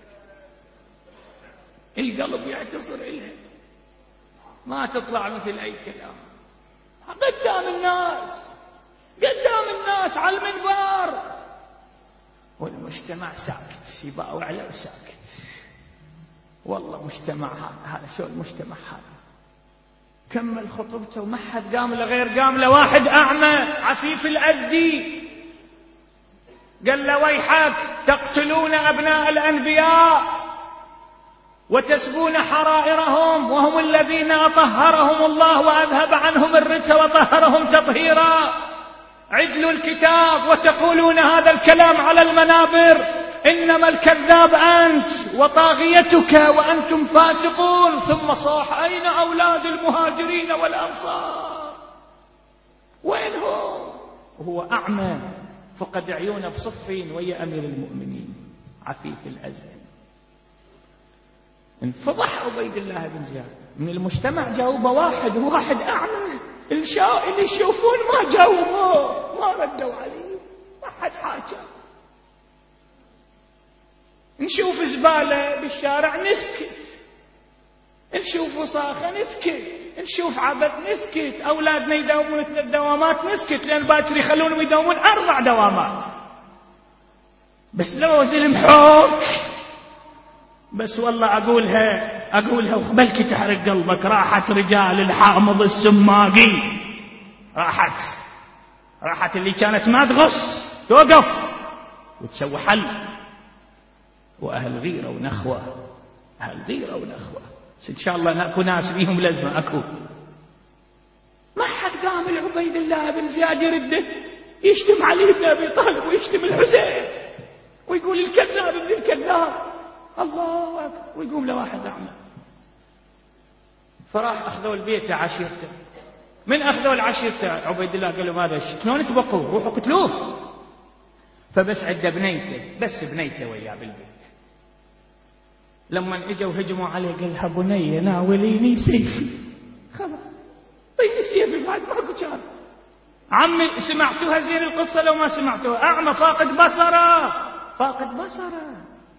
القلب يعتصر إليه، ما تطلع مثل أي كلام قدام الناس، قدام الناس على المنبر، والمجتمع ساكت، يباوع عليه وساكت. والله مجتمع هذا، هذا شو المجتمع هذا؟ كمل خطبته وما حد قام له غير قام له واحد أعمى عفيف الأزدي قال له ويحك تقتلون أبناء الأنبياء وتسبون حرائرهم وهم الذين أطهرهم الله وأذهب عنهم الرجس وطهرهم تطهيرا، عدلوا الكتاب وتقولون هذا الكلام على المنابر، إنما الكذاب أنت وطاغيتك وأنتم فاسقون. ثم صاح أين أولاد المهاجرين والأنصار؟ وينهم؟ وهو أعمى فقد عيونه بصفين ويا أمير المؤمنين عفيف الأزل. انفضح عبيد الله بن زياد من المجتمع. جاوبه واحد واحد أعمى، اللي يشوفون ما جاوبوا، ما ردوا عليه، ما حد حاجة. نشوف زبالة بالشارع نسكت، نشوف وصاخة نسكت، نشوف عبث نسكت، أولادنا يداومون ثلاث دوامات نسكت، لأن باكر يخلونهم يداومون أربع دوامات. بس لو زلم حوك بس والله أقولها أقولها وبلكي تحرق قلبك. راحت رجال الحامض السماقي، راحت راحت اللي كانت ما تغص توقف وتسوي حل. وأهل غيرة ونخوة، أهل غيرة ونخوة، إن شاء الله نأكو ناس فيهم لازمة أكو. ما حد قام العبيد الله بن زياد يرده يشتم علي بن أبي طالب ويشتم الحسين ويقول الكذاب ابن الكذاب، الله أكبر، ويقوم له واحد أعمى. فراح أخذوا البيت عشيرته. من أخذوا العشيرته عبيد الله قال له ماذا شلون تبقوا؟ روحوا قتلوه. فبس عند بنيته، بس بنيته وياه بالبيت. لما اجوا هجموا عليه قال لها بنيه ناوليني سيفي. خلاص طيب السيف بعد ماكو كان. عمي سمعتوها زين القصه لو ما سمعتوها؟ اعمى فاقد بصره، فاقد بصره.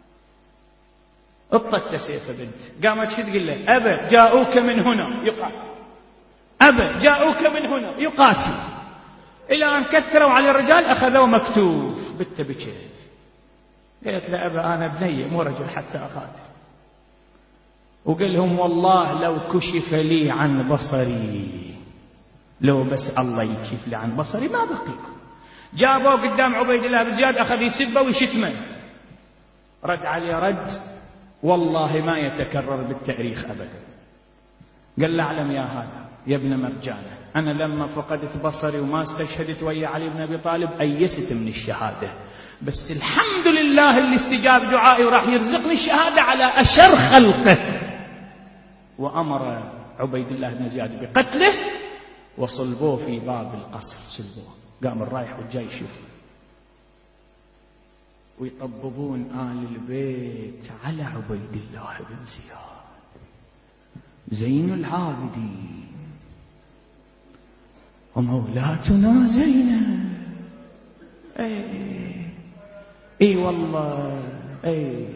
اطت سيف بنت، قامت شو تقول له؟ ابا جاءوك من هنا يقاتل، ابا جاءوك من هنا يقاتل. الى ان كثروا على الرجال اخذوه مكتوف. بنت بكيت قالت له ابا انا بنيه مو رجل حتى اقاتل. وقال لهم والله لو كشف لي عن بصري، لو بس الله يكشف لي عن بصري ما بقيكم. جابوه قدام عبيد الله بن زياد اخذ يسبه ويشتمه. رد عليه رد والله ما يتكرر بالتاريخ ابدا. قال له اعلم يا هذا يا ابن مرجانه، انا لما فقدت بصري وما استشهدت ويا علي بن ابي طالب ايست من الشهاده، بس الحمد لله اللي استجاب دعائي وراح يرزقني الشهاده على اشر خلقه. وامر عبيد الله بن زياد بقتله وصلبوه في باب القصر. صلبوه، قام الرايح والجاي يشوف، ويطببون آل البيت على عبيد الله بن زياد زين العابدين ومولاتنا زينب. اي اي والله اي.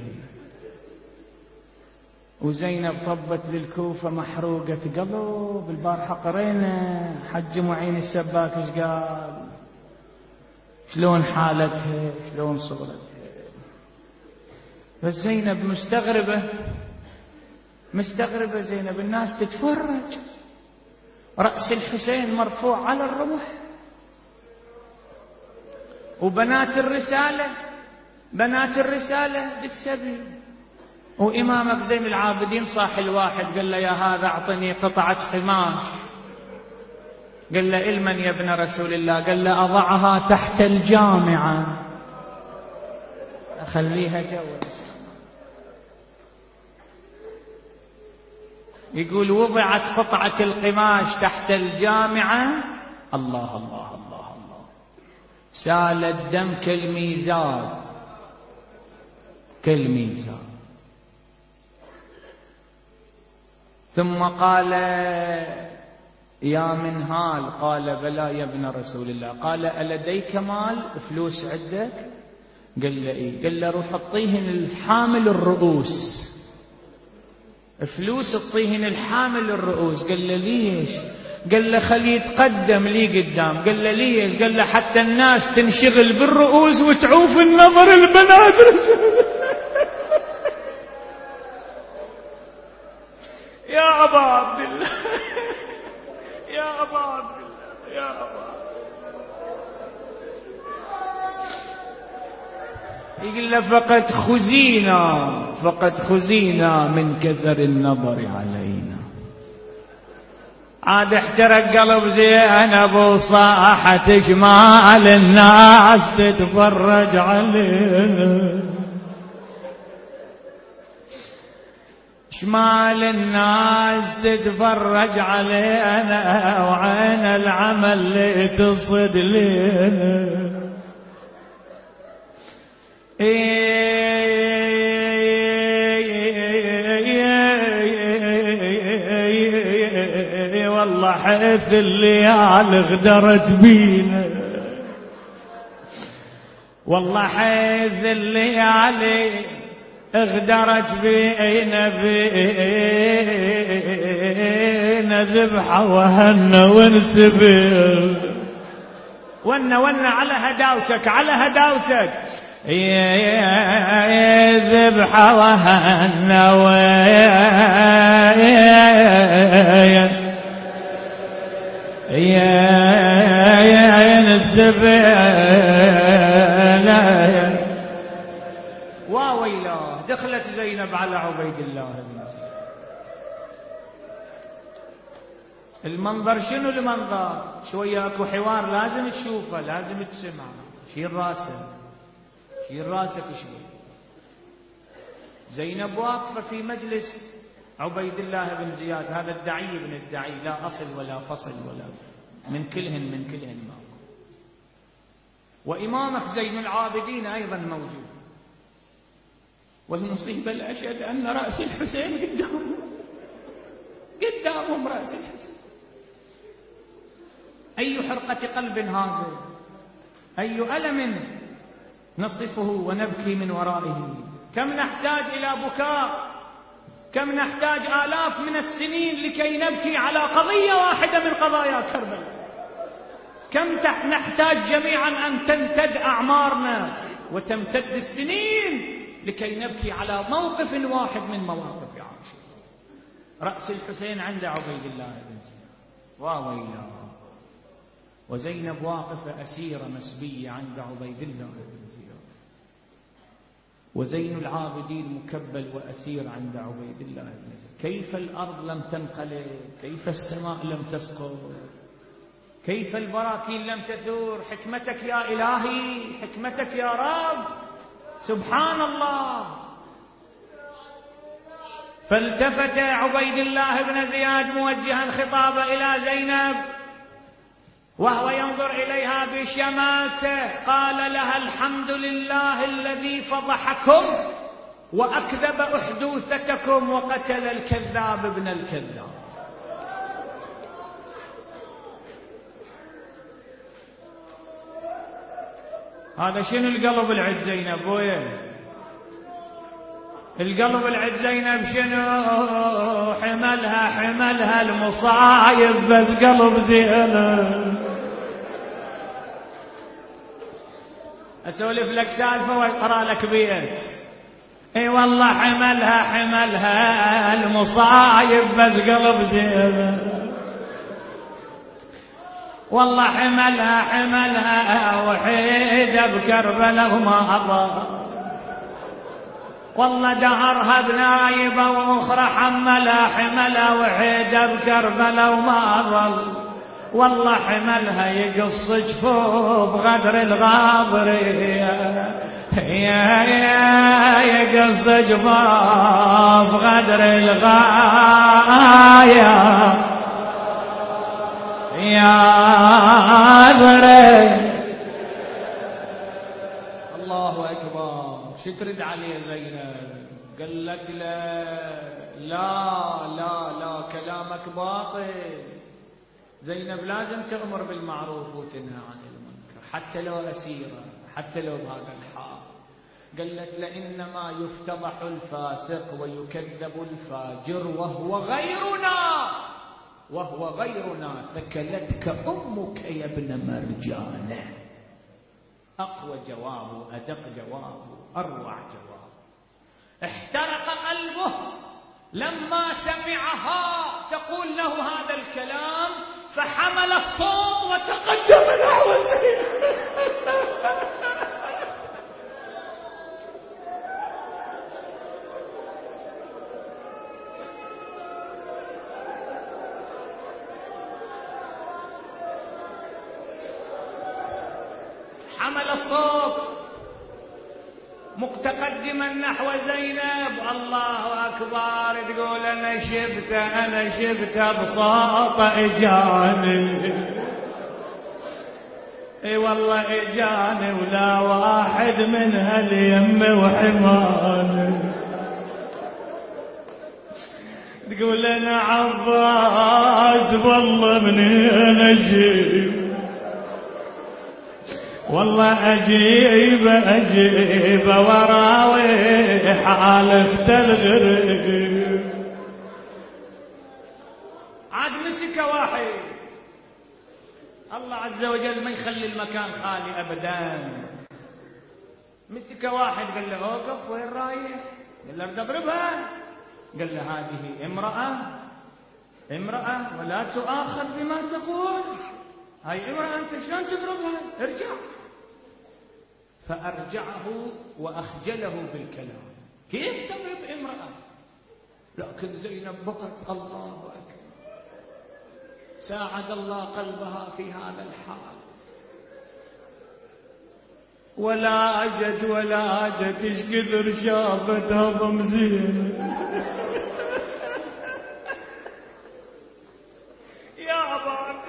وزينب طبت للكوفة محروقة قلب. البارحة قرينا حج معين السباك ايش قال، شلون حالتها، شلون صورتها. بس زينب مستغربة، مستغربة زينب. الناس تتفرج، رأس الحسين مرفوع على الرمح، وبنات الرسالة بنات الرسالة بالسبي، وإمامك زين العابدين صاح الواحد قال له يا هذا أعطني قطعة قماش. قال له المن يا ابن رسول الله؟ قال له أضعها تحت الجامعة، أخليها جوا. يقول وضعت قطعة القماش تحت الجامعة. الله الله الله الله، سال الدم كالميزان كالميزان. ثم قال يا منهال، قال بلى يا ابن رسول الله. قال ألديك مال، فلوس عندك؟ قال له إيه. قال له روح اعطيهن الحامل الرؤوس، فلوس اعطيهن الحامل الرؤوس. قال له ليش؟ قال له خليه يتقدم لي قدام. قال له ليش؟ قال له حتى الناس تنشغل بالرؤوس وتعوف النظر البنات. يا أبا عبد الله، يا أبا عبد الله، يا أبا. يقول له فقد خزينا فقد خزينا من كثر النظر علينا. عاد احترق قلب زينب وصاحت شمال الناس تتفرج علينا، شمال الناس تتفرج علينا، وعين العمل اللي تصد لنا. والله حيث الليال غدرت بينا، والله حيث الليالي اغدرت بينا بينا ذبحة وهنا ونسبر ونا ونا على هداوتك على هداوتك يا ذبحة وهنا ويا يا نسبر واويلا. دخلت زينب على عبيد الله بن زياد. المنظر شنو المنظر؟ شوية اكو حوار لازم تشوفه لازم تسمعه. شيل راسك شيل راسك شوي. زينب واقفة في مجلس عبيد الله بن زياد، هذا الدعي بن الدعي، لا أصل ولا فصل ولا من كلهن من كلهن ما. وإمامك زين العابدين أيضا موجود. والمصيبة الأشد أن رأس الحسين قدامهم قدامهم رأس الحسين. أي حرقة قلب هذا، أي ألم نصفه ونبكي من ورائه. كم نحتاج إلى بكاء، كم نحتاج آلاف من السنين لكي نبكي على قضية واحدة من قضايا كربلاء. كم نحتاج جميعا أن تمتد أعمارنا وتمتد السنين لكي نبكي على موقف واحد من مواقف عاشوراء. رأس الحسين عند عبيد الله بن زياد واويلا. وزينب واقفة أسيرة مسبية عند عبيد الله بن زياد. وزين العابدين مكبل وأسير عند عبيد الله بن زياد. كيف الأرض لم تنقلب، كيف السماء لم تسقط، كيف البراكين لم تثور. حكمتك يا إلهي، حكمتك يا رب، سبحان الله. فالتفت عبيد الله بن زياد موجها خطابه إلى زينب وهو ينظر إليها بشماته، قال لها: الحمد لله الذي فضحكم وأكذب أحدوثتكم وقتل الكذاب ابن الكذاب. هذا شنو القلب العد زينب؟ وين القلب العد زينب؟ شنو حملها؟ حملها المصايب بس قلب زينب. أسولف لك سالفة وأقرأ لك بيت. اي والله حملها حملها المصايب بس قلب زينب. والله حملها حملها وحيدة بكربلاء وما أضل. والله دهرها بنايبة وأخرى حملها حملها وحيدة بكربلاء وما أضل. والله حملها يقص جفوف غدر الغابرية، يا يا يقص جفوف غدر الغاية يا غدر. الله أكبر. شو ترد عليه زينب؟ قالت له: لا لا لا كلامك باطل. زينب لازم تأمر بالمعروف وتنهى عن المنكر حتى لو أسيرة، حتى لو بهذا الحال. قالت له: إنما يفتضح الفاسق ويكذب الفاجر وهو غيرنا وهو غيرنا. ثكلتك أمك يا ابن مرجانة. أقوى جواب، أدق جواب، أروع جواب. احترق قلبه لما سمعها تقول له هذا الكلام، فحمل الصوت وتقدم نحو زينب. حمل الصوت متقدما نحو زينب. الله أكبر. تقول: أنا شفت أنا شفت بصوت إجاني. اي والله إجاني ولا واحد من هاليم وحماني. تقول: أنا عباس والله منين أجيب والله أجيب أجيب وراوي حال اختل غريب. عاد مسك واحد، الله عز وجل ما يخلي المكان خالي أبدا. مسك واحد قال له اوقف، وين رايح؟ قال له اريد اضربها. قال له هذه امرأة امرأة ولا تؤاخذ بما تقول. هاي امرأة أنت شلون تضربها؟ ارجع. فأرجعه وأخجله بالكلام. كيف تضرب امرأة؟ لكن زينب بقت. الله أكبر، ساعد الله قلبها في هذا الحال. ولا أجد ولا أجد إيش كثر شافت هضم زين يا أبا،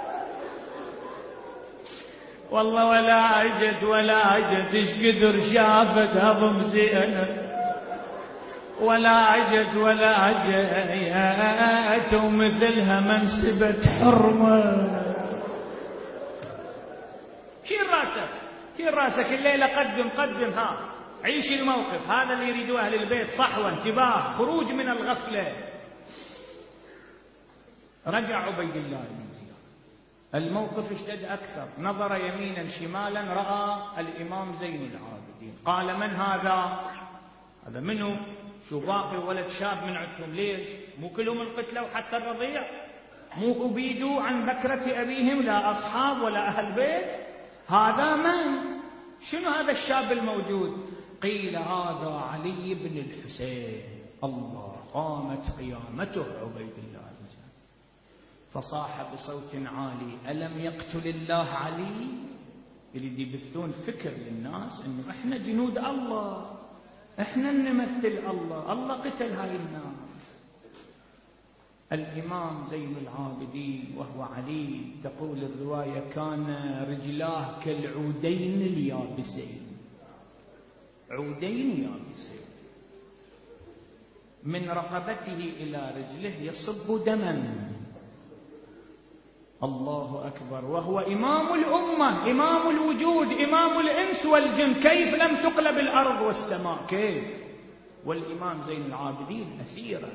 والله ولا أجد ولا أجد إيش كثر شافت هضم زين، ولا أجد ولا أجد ومثلها منسبة حرمة. شيل راسك شيل راسك الليلة، قدم قدم، ها عيش الموقف. هذا اللي يريدوه أهل البيت، صحوة، انتباه، خروج من الغفلة. رجع عبيد الله بن زياد، الموقف اشتد أكثر. نظر يمينا شمالا، رأى الإمام زين العابدين. قال من هذا؟ هذا منه؟ شو باقي ولد شاب من عندهم؟ ليش؟ مو كلهم انقتلوا حتى الرضيع؟ مو أبيدوا عن بكرة أبيهم؟ لا أصحاب ولا أهل بيت؟ هذا من؟ شنو هذا الشاب الموجود؟ قيل هذا علي بن الحسين. الله، قامت قيامته عبيد الله بن زياد، فصاح بصوت عالي ألم يقتل الله علي؟ يريد يبثون فكر للناس انه احنا جنود الله، احنا نمثل الله، الله قتل هاي الناس. الإمام زين العابدين وهو علي، تقول الرواية كان رجلاه كالعودين اليابسين، عودين يابسين، من رقبته إلى رجله يصب دما. الله أكبر، وهو إمام الأمة، إمام الوجود، إمام الإنس والجن. كيف لم تقلب الأرض والسماء؟ كيف؟ والإمام زين العابدين أسيرا.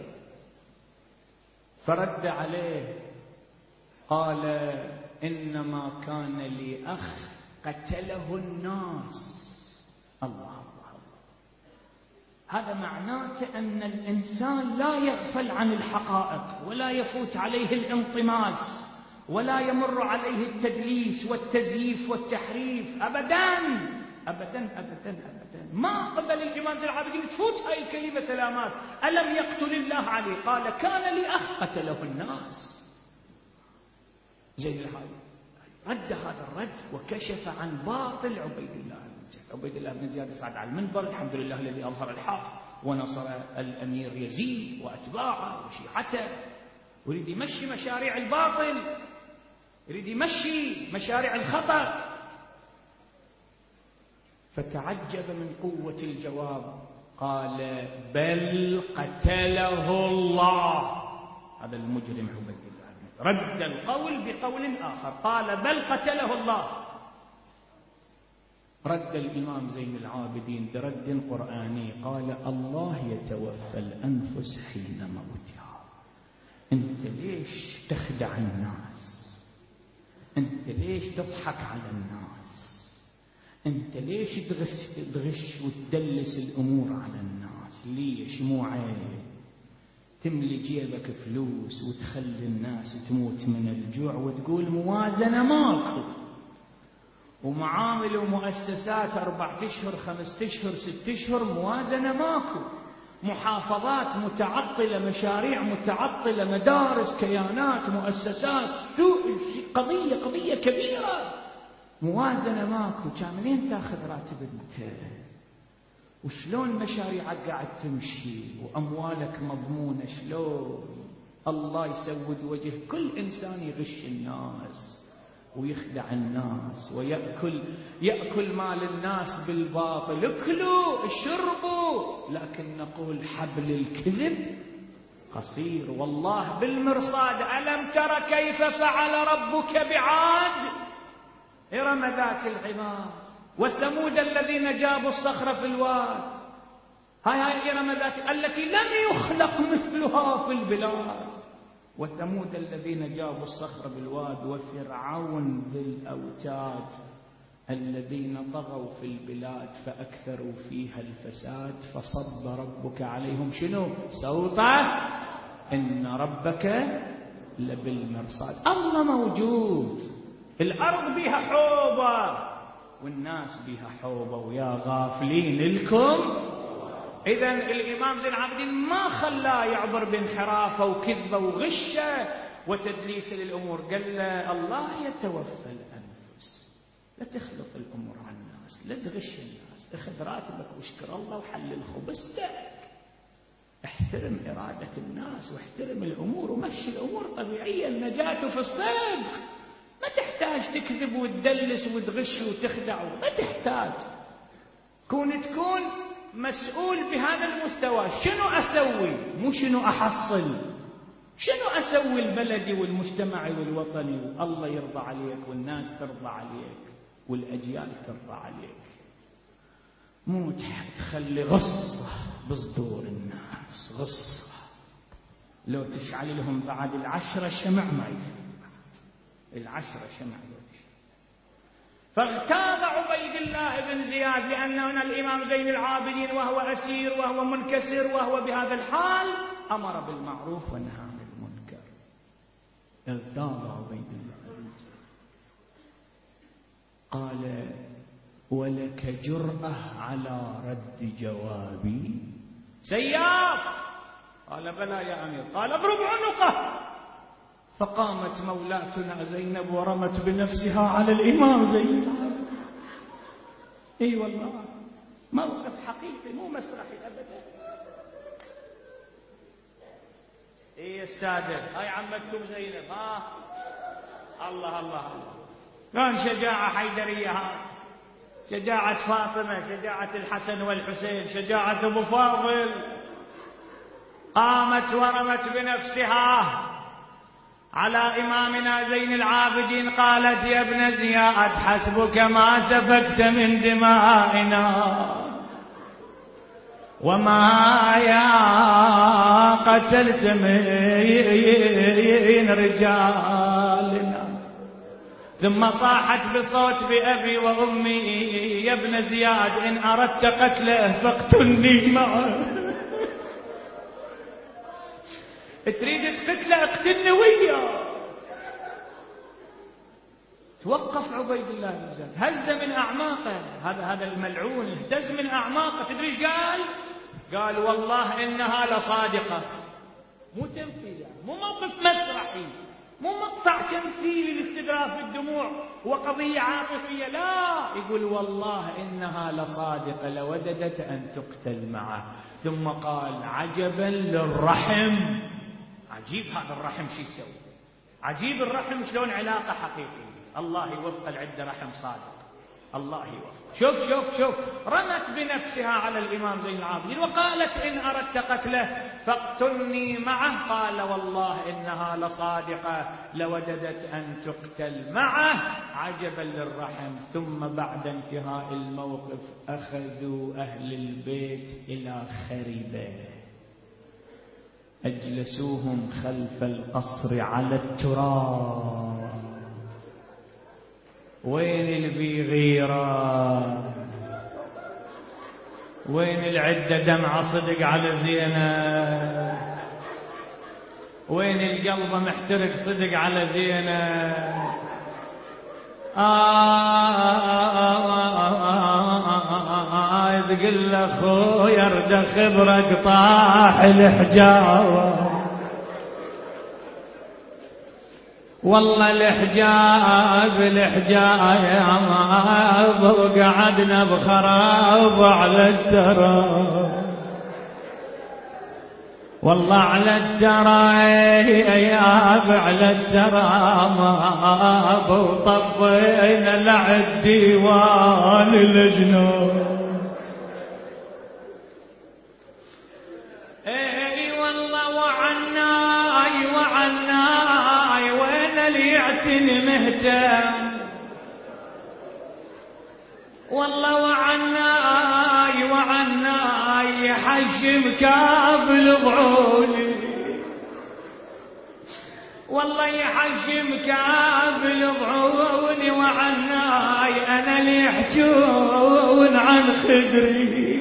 فرد عليه قال إنما كان لي أخ قتله الناس. الله الله الله. هذا معناته أن الإنسان لا يغفل عن الحقائق، ولا يفوت عليه الانطماس، ولا يمر عليه التدليس والتزييف والتحريف أبدا أبدا أبدا أبدا. ما قبل الإمام زين العابدين تفوت هاي الكلمة سلامات. ألم يقتل الله علي؟ قال كان لي أخ قتله الناس. زين العابدين رد هذا الرد وكشف عن باطل عبيد الله بن زياد. عبيد الله بن زياد يصعد على المنبر، الحمد لله الذي أظهر الحق ونصر الأمير يزيد وأتباعه وشيعته، ويريد يمشي مشاريع الباطل، يريد يمشي مشاريع الخطأ. فتعجب من قوة الجواب، قال بل قتله الله. هذا المجرم عبيد الله رد القول بقول آخر، قال بل قتله الله. رد الإمام زين العابدين برد قرآني، قال الله يتوفى الأنفس حين موتها. أنت ليش تخدع الناس؟ أنت ليش تضحك على الناس؟ أنت ليش تغش, تغش وتدلس الأمور على الناس؟ ليش؟ مو عيب تملي جيبك فلوس وتخلي الناس تموت من الجوع وتقول موازنة ماكو، ومعامل ومؤسسات أربعة أشهر خمسة أشهر ستة أشهر موازنة ماكو، محافظات متعطلة، مشاريع متعطلة، مدارس، كيانات، مؤسسات، قضية قضية كبيرة، موازنة ماكو. كان منين تاخذ راتب انت؟ وشلون مشاريعك قاعد تمشي وأموالك مضمونة؟ شلون؟ الله يسود وجه كل إنسان يغش الناس ويخدع الناس ويأكل يأكل مال الناس بالباطل. اكلوا اشربوا، لكن نقول حبل الكذب قصير. والله بالمرصاد. ألم تر كيف فعل ربك بعاد إرم ذات العماد وثمود الذين جابوا الصخر في الواد. هاي هاي إرم ذات التي لم يخلق مثلها في البلاد. وثمود الذين جابوا الصخر بالواد. وفرعون ذي الأوتاد الذين طغوا في البلاد فأكثروا فيها الفساد فصب ربك عليهم شنو؟ سوطة إن ربك لبالمرصاد. الله موجود. الأرض بها حوبة والناس بها حوبة ويا غافلين لكم. إذن الإمام زين العابدين ما خلاه يعبر بانحرافه وكذبه وغشه وتدليس للأمور. قال له الله يتوفى الأنفس، لا تخلط الأمور عن الناس، لا تغش الناس، اخذ راتبك واشكر الله وحلل خبزتك. احترم إرادة الناس واحترم الأمور ومشي الأمور طبيعية. النجاة في الصدق، ما تحتاج تكذب وتدلس وتغش وتخدع، ما تحتاج. كون تكون مسؤول بهذا المستوى. شنو أسوي مو شنو أحصل. شنو أسوي البلدي والمجتمعي والوطني والله يرضى عليك والناس ترضى عليك والأجيال ترضى عليك. مو تخلي غصة بصدور الناس، غصة لو تشعل لهم بعد العشرة شمع ما يفهم. العشرة شمع لو تشعل. فاغتاب عبيد الله بن زياد لأنه هنا الإمام زين العابدين وهو أسير وهو منكسر وهو بهذا الحال أمر بالمعروف ونهى عن المنكر. اغتاب عبيد الله بن زياد قال ولك جرأة على رد جوابي سياف؟ قال بلى يا أمير. قال اضرب عنقه. فقامت مولاتنا زينب ورمت بنفسها على الإمام زين العابدين. اي والله موقف حقيقي مو مسرحي أبدا. اي السادة هاي عمتكم زينب. ها الله الله الله كان شجاعة حيدرية. ها شجاعة فاطمة، شجاعة الحسن والحسين، شجاعة أبو فاضل. قامت ورمت بنفسها على إمامنا زين العابدين. قالت يا ابن زياد حسبك ما سفكت من دمائنا وما يا قتلت من رجالنا. ثم صاحت بصوت بأبي وأمي يا ابن زياد إن أردت قتله فاقتلني معه. تريد تقتله اقتلني وياه. توقف عبيد الله بن زياد هز من أعماقه. هذا هذا الملعون اهتز من أعماقه. تدري ايش قال؟ قال والله إنها لصادقة. مو تمثيل يعني، مو موقف مسرحي، مو مقطع تمثيلي لاستدراك الدموع وقضية عاطفية. لا، يقول والله إنها لصادقة لوددت أن تقتل معه. ثم قال عجبا للرحم. عجيب هذا الرحم شو يسوي. عجيب الرحم شلون علاقة حقيقية. الله يوفق العدة رحم صادق. الله يوفق. شوف شوف شوف رمت بنفسها على الإمام زين العابدين وقالت إن أردت قتله فاقتلني معه. قال والله إنها لصادقة لوددت أن تقتل معه. عجبا للرحم. ثم بعد انتهاء الموقف أخذوا أهل البيت إلى خريبة أجلسوهم خلف القصر على التراب. وين اللي بيغيره؟ وين العدة دمعة صدق على زينب؟ وين القلب محترق صدق على زينب؟ آه تقول له خويا ارد خبرك طاح الحجاوة. والله الحجاب الحجاب وقعدنا بخراب على التراب. والله على التراب على التراب وطفينا لعد ديوان الجنود. اي والله وعناي وعناي وين اللي يعتني مهتم. والله وعناي وعناي حشم كابل ضعوني، والله يحشم كابل ضعوني وعناي أنا اللي يحجون عن خدري.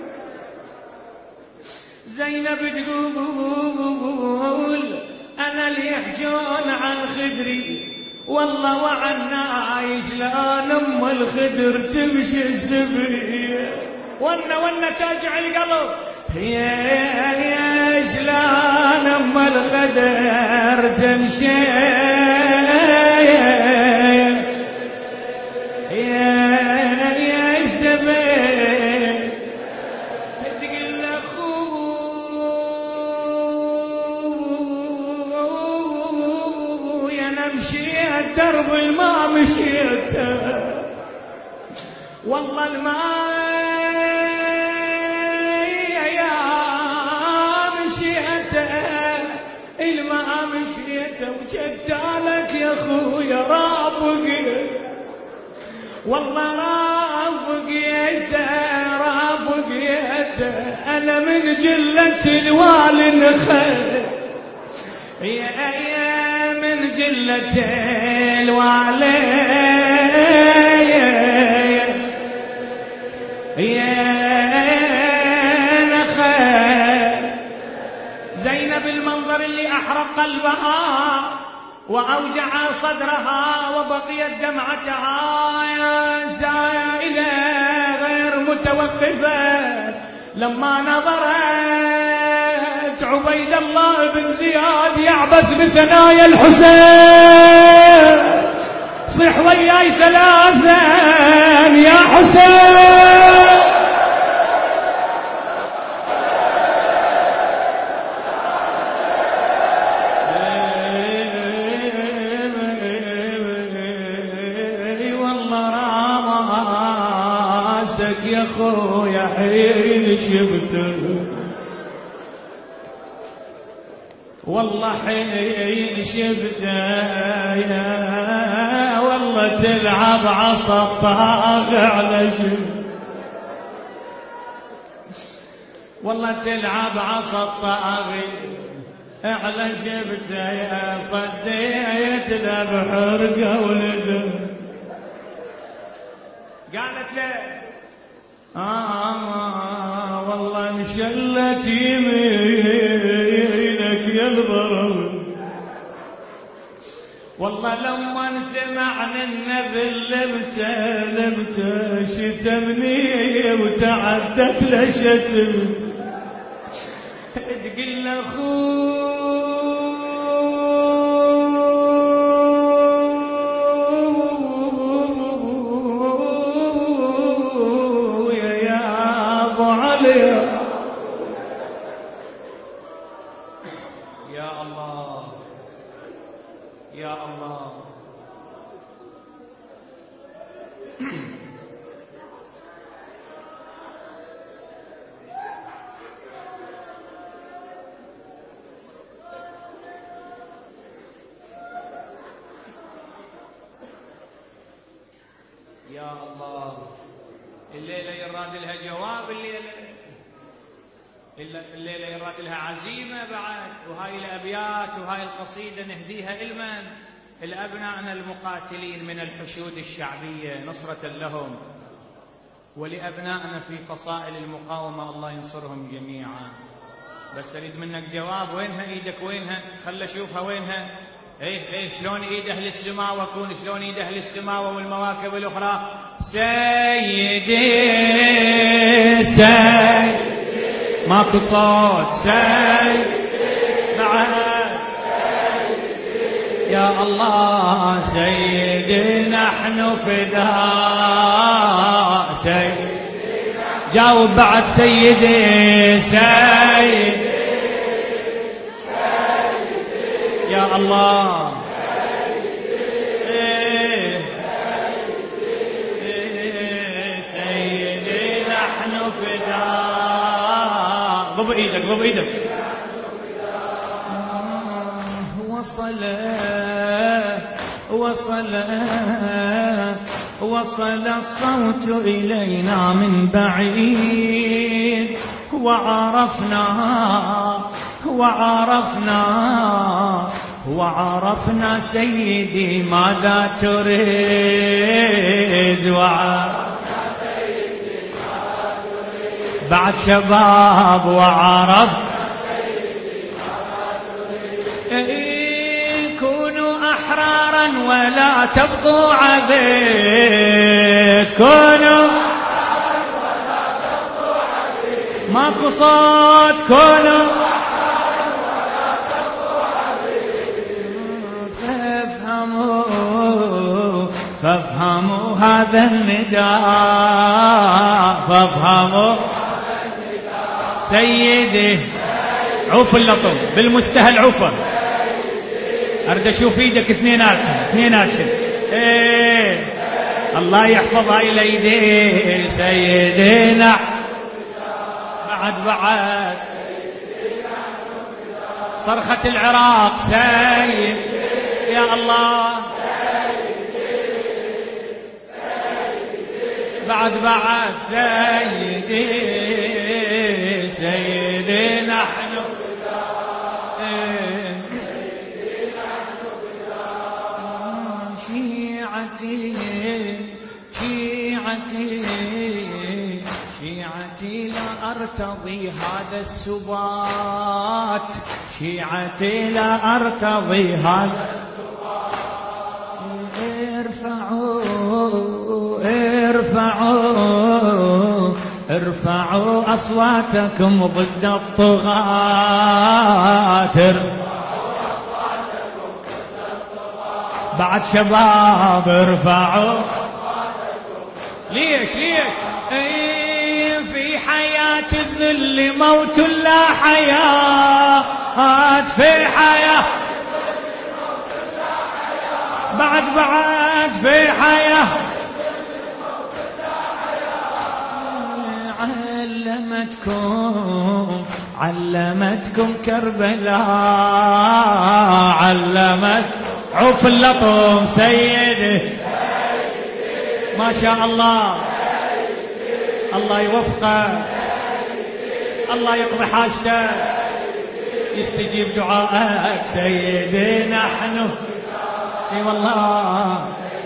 زينب تقول أنا اللي يحجون عن خدري، والله وعناي شلون أم الخدر تمشي السبرية. ونا ونا تاجع القلب يا يا شلون أم الخدر تمشي يا يا السبرية. تقول أخوي أنا مشيت درب ما مشيته، والله الماء يا مشيته الماء مشيته وجدالك يا اخويا رافقي، والله رافقيته رافقيته أنا من جلة الوالي نخل يا يا من جلة الوالي يا نخل. زينب المنظر اللي أحرق قلبها وأوجع صدرها وبقيت دمعتها يا سائلة غير متوقفة لما نظرت عبيد الله بن زياد يعبث بثنايا الحسين. صح وياي ثلاثا يا حسين. والله راسك يا خويا حين شفته، والله حين شفته يا والله تلعب عصا الطاغ على شفته، والله تلعب عصا الطاغي على شفته يا صديت له بحرقه ولده. قالت له آه والله مشلت يمينك يا البرد، والله لما سمعنا النبي لبته لبته شتمني وتعدت لشتم. تقول له خويا يا ابو علي يا الله يا الله. يا الله الليلة يراد لها جواب، الليلة الليلة يراد لها عزيمة بعد. وهاي الأبيات وهاي القصيدة نهديها إلمن لأبنائنا المقاتلين من الحشود الشعبية نصرة لهم، ولأبنائنا في فصائل المقاومة الله ينصرهم جميعا. بس أريد منك جواب. وينها إيدك؟ وينها؟ خل أشوفها وينها. ايه ايه شلون ايد اهل السماوة كون شلون ايد اهل السماوة والمواكب الاخرى. سيدي سيدي ماكو صوت. سيدي بعد يا الله سيدي نحن فداء. سيدي جاوب بعد. سيدي سيدي يا الله إيه إيه سيدي نحن فداء. ضب ايدك ضب ايدك. وصل وصل وصل الصوت إلينا من بعيد وعرفنا وعرفنا وعرفنا سيدي ماذا تريد وعرفنا سيدي ماذا تريد بعد شباب وعرفنا سيدي ماذا تريد كونوا أحرارا ولا تبقوا عبيد كونوا أحرارا ولا تبقوا عبيد ماكو صوت كونوا فافهموا هذا النداء فافهموا سيدي عوف اللطم بالمستهل عوفه اريد اشوف ايدك اثنيناتهم اثنيناتهم ايه الله يحفظها الى ايديه سيدنا بعد بعد صرخة العراق سيد يا الله بعد بعد سيدي سيدي نحن شيعتي شيعتي شيعتي لا أرتضي هذا السبات شيعتي لا أرتضي هذا السبات ارفعوا ارفعوا ارفعوا أصواتكم ضد الطغاة بعد شباب ارفعوا ليش ليش ايه في حياة الذل موت لا حياة في حياة بعد بعد في حياة علمتكم علمتكم كربلاء علمت عوف اللطم سيدي ما شاء الله الله يوفقه الله يقضي حاجته يستجيب دعائك سيدي نحن اي والله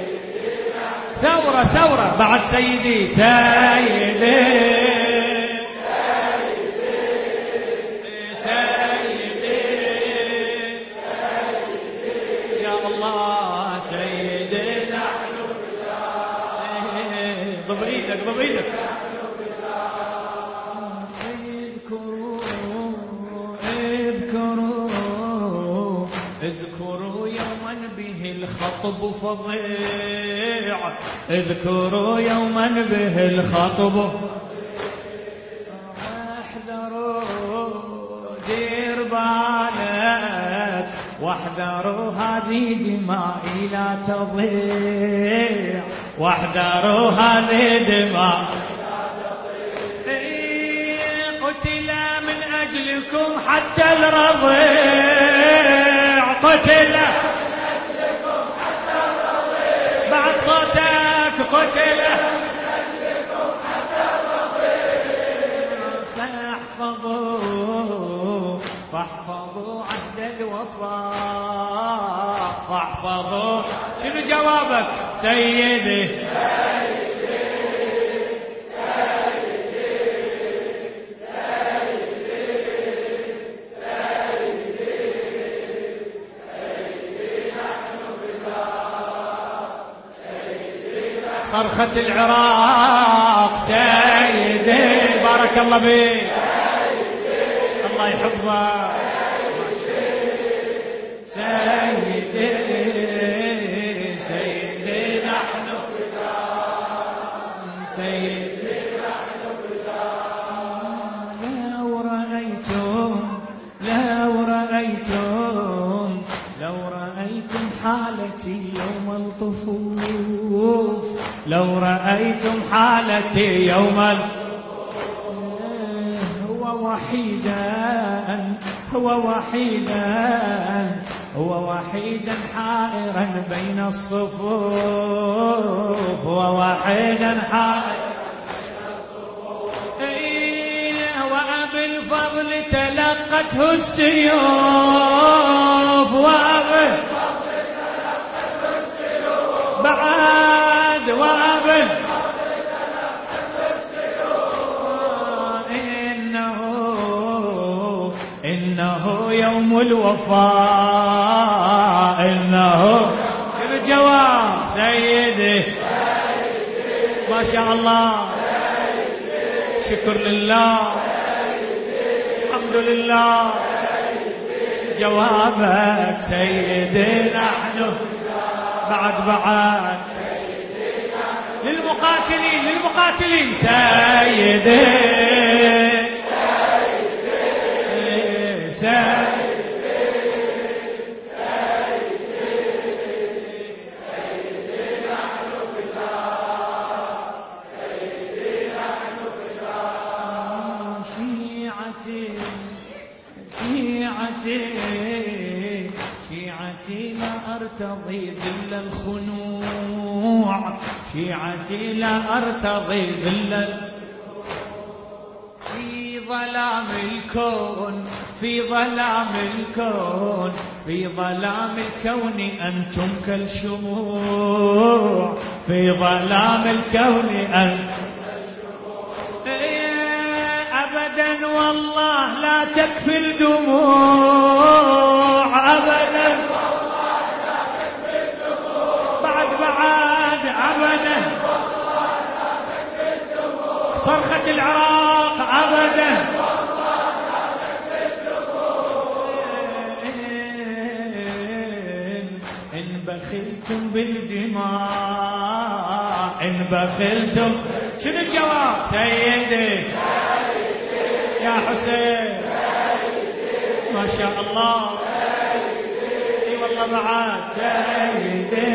ثورة ثورة بعد سيدي سيدي ضب ايدك ضب ايدك اذكروا اذكروا اذكروا يوما به الخطب فظيع اذكروا يوما به الخطب واحذروا دير بالك واحذروا هذه دمائي لا تضيع واحذروا هذه دماء قتل من أجلكم حتى الرضيع قتل بعد صوتك قتل فاحفظوا فاحفظوا عهد الوفاء فاحفظوا شنو جوابك سيدي صرخة العراق سيدي بارك الله بك الله يحفظك سيدي سيدي نحن سيدي نحن لو رأيتم لو رأيتم لو رأيتم حالتي يوم الطفوف لو رأيتم حالتي يوم هو وحيدا هو وحيدا هو وحيدا حائرا بين الصفوف، هو وحيدا حائرا بين الصفوف. وأبي الفضل تلقته السيوف، وأبي الفضل تلقته السيوف بعد، وأبي الفضل تلقته السيوف. إنه إنه يوم الوفاء، إنه الجواب سيدي ما شاء الله. شكر لله الحمد لله. جوابك سيدي نحن بعد بعد للمقاتلين للمقاتلين سيدي شيعتي لا أرتضي ذل الخنوع، شيعتي لا أرتضي ذل في ظلام الكون، في ظلام الكون، في ظلام الكون أنتم كالشموع، في ظلام الكون أنتم أبدا والله لا تكفي الدموع، أبدا والله لا تكفي الدموع بعد بعد أبدا والله لا تكفي الدموع. صرخة العراق أبدا والله لا تكفي الدموع. إن بخلتم بالدماء، إن بخلتم شنو الجواب سيدي يا حسين ما شاء الله. اي والله بعد سيدي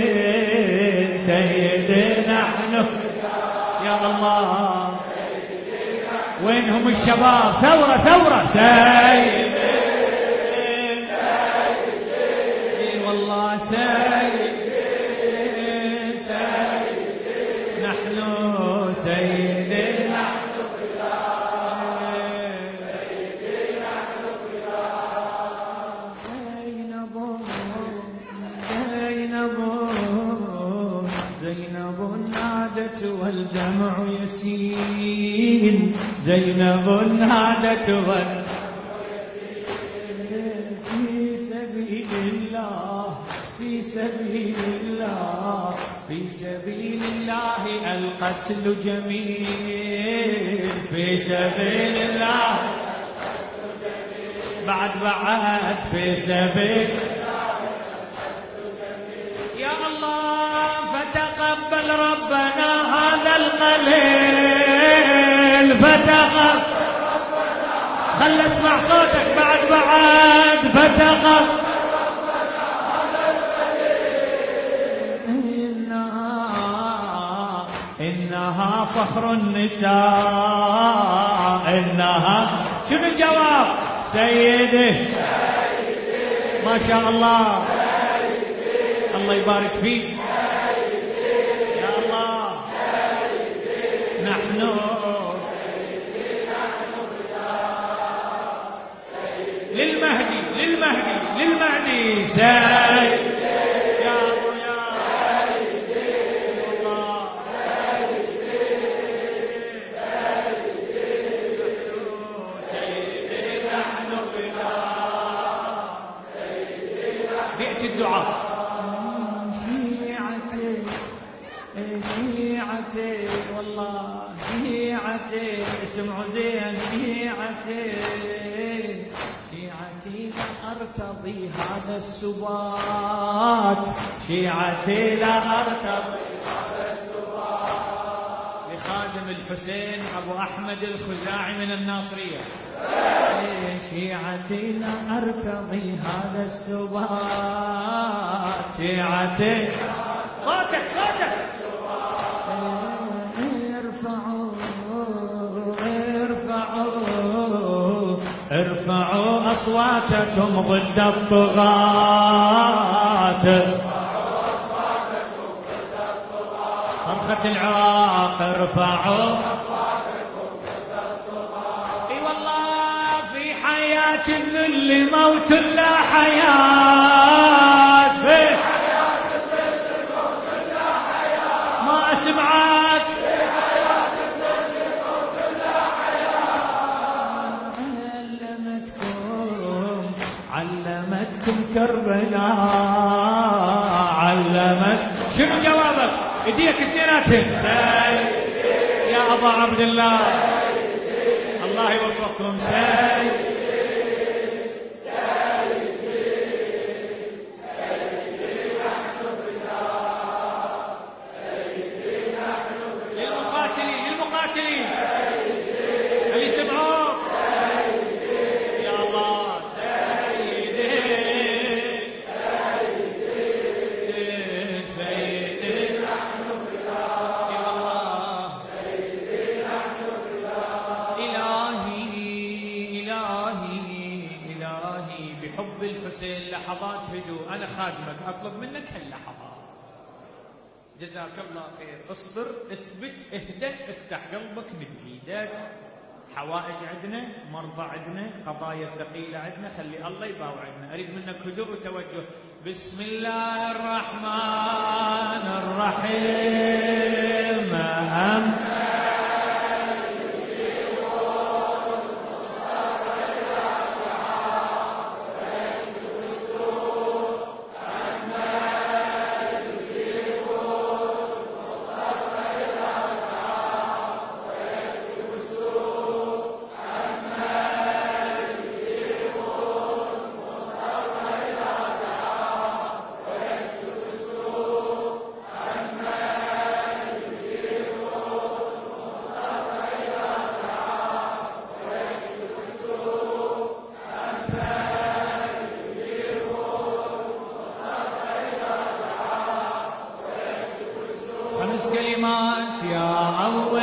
سيدي نحن يا الله. وينهم الشباب؟ ثورة ثورة سيدي اي والله سيدي سيدي نحن سيدي نحن والدمع يسيل. زينب نادت والدمع يسيل. في سبيل الله في سبيل الله في سبيل الله القتل جميل، في سبيل الله بعد بعد في سبيل يا الله. فتقبل ربنا هذا القليل، فتقبل ربنا. خل اسمع صوتك بعد بعد. فتقبل ربنا هذا القليل. إنها إنها فخر النساء، إنها شنو الجواب سيدي ما شاء الله. الله يبارك فيك يا الله. نحن للمهدي للمهدي للمهدي سيد يا أبو يا الله. سيدي نحن بيئة الدعاء. شيعتي والله شيعتي اسمعوا زين. شيعتي شيعتي لا أرتضي هذا السبات، شيعتي لا أرتضي هذا السبات. لخادم الحسين أبو أحمد الخزاعي من الناصرية. شيعتي لا أرتضي هذا السبات، شيعتي صوتك صوتك. ارفعوا ارفعوا ارفعوا ارفعوا أصواتكم ضد الطغاة، صرخة العراق ارفعوا أصواتكم ضد الطغاة. اي والله في حياة الذل موت لا حياة، في حياة الذل موت لا حياة، ما أسمعك في حياة الذل موت لا حياة. علمتكم علمتكم كربلاء، علمت. شنو جوابك؟ ايديك اثنيناتهم. سيدي يا ابا عبد الله، سيدي الله يوفقكم. سيدي سيدي سيدي نحن بالله، سيدي نحن بالله. للمقاتلين للمقاتلين اللي سمعوك. سيدي يا الله. سيدي الحسين لحظات هدوء. أنا خادمك أطلب منك هاللحظات. جزاك الله خير. اصبر، اثبت، اهدأ، افتح قلبك من ايدك. حوائج عندنا، مرضى عندنا، قضايا ثقيلة عندنا، خلي الله يباوعنا. أريد منك هدوء وتوجه. بسم الله الرحمن الرحيم. أم كلمات يا أول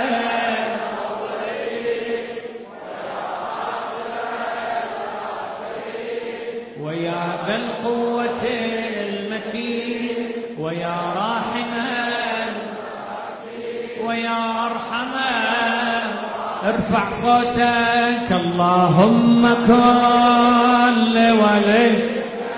ويا ذا القوة المتين ويا راحما ويا أرحما. ارفع صوتك. اللهم كل ولي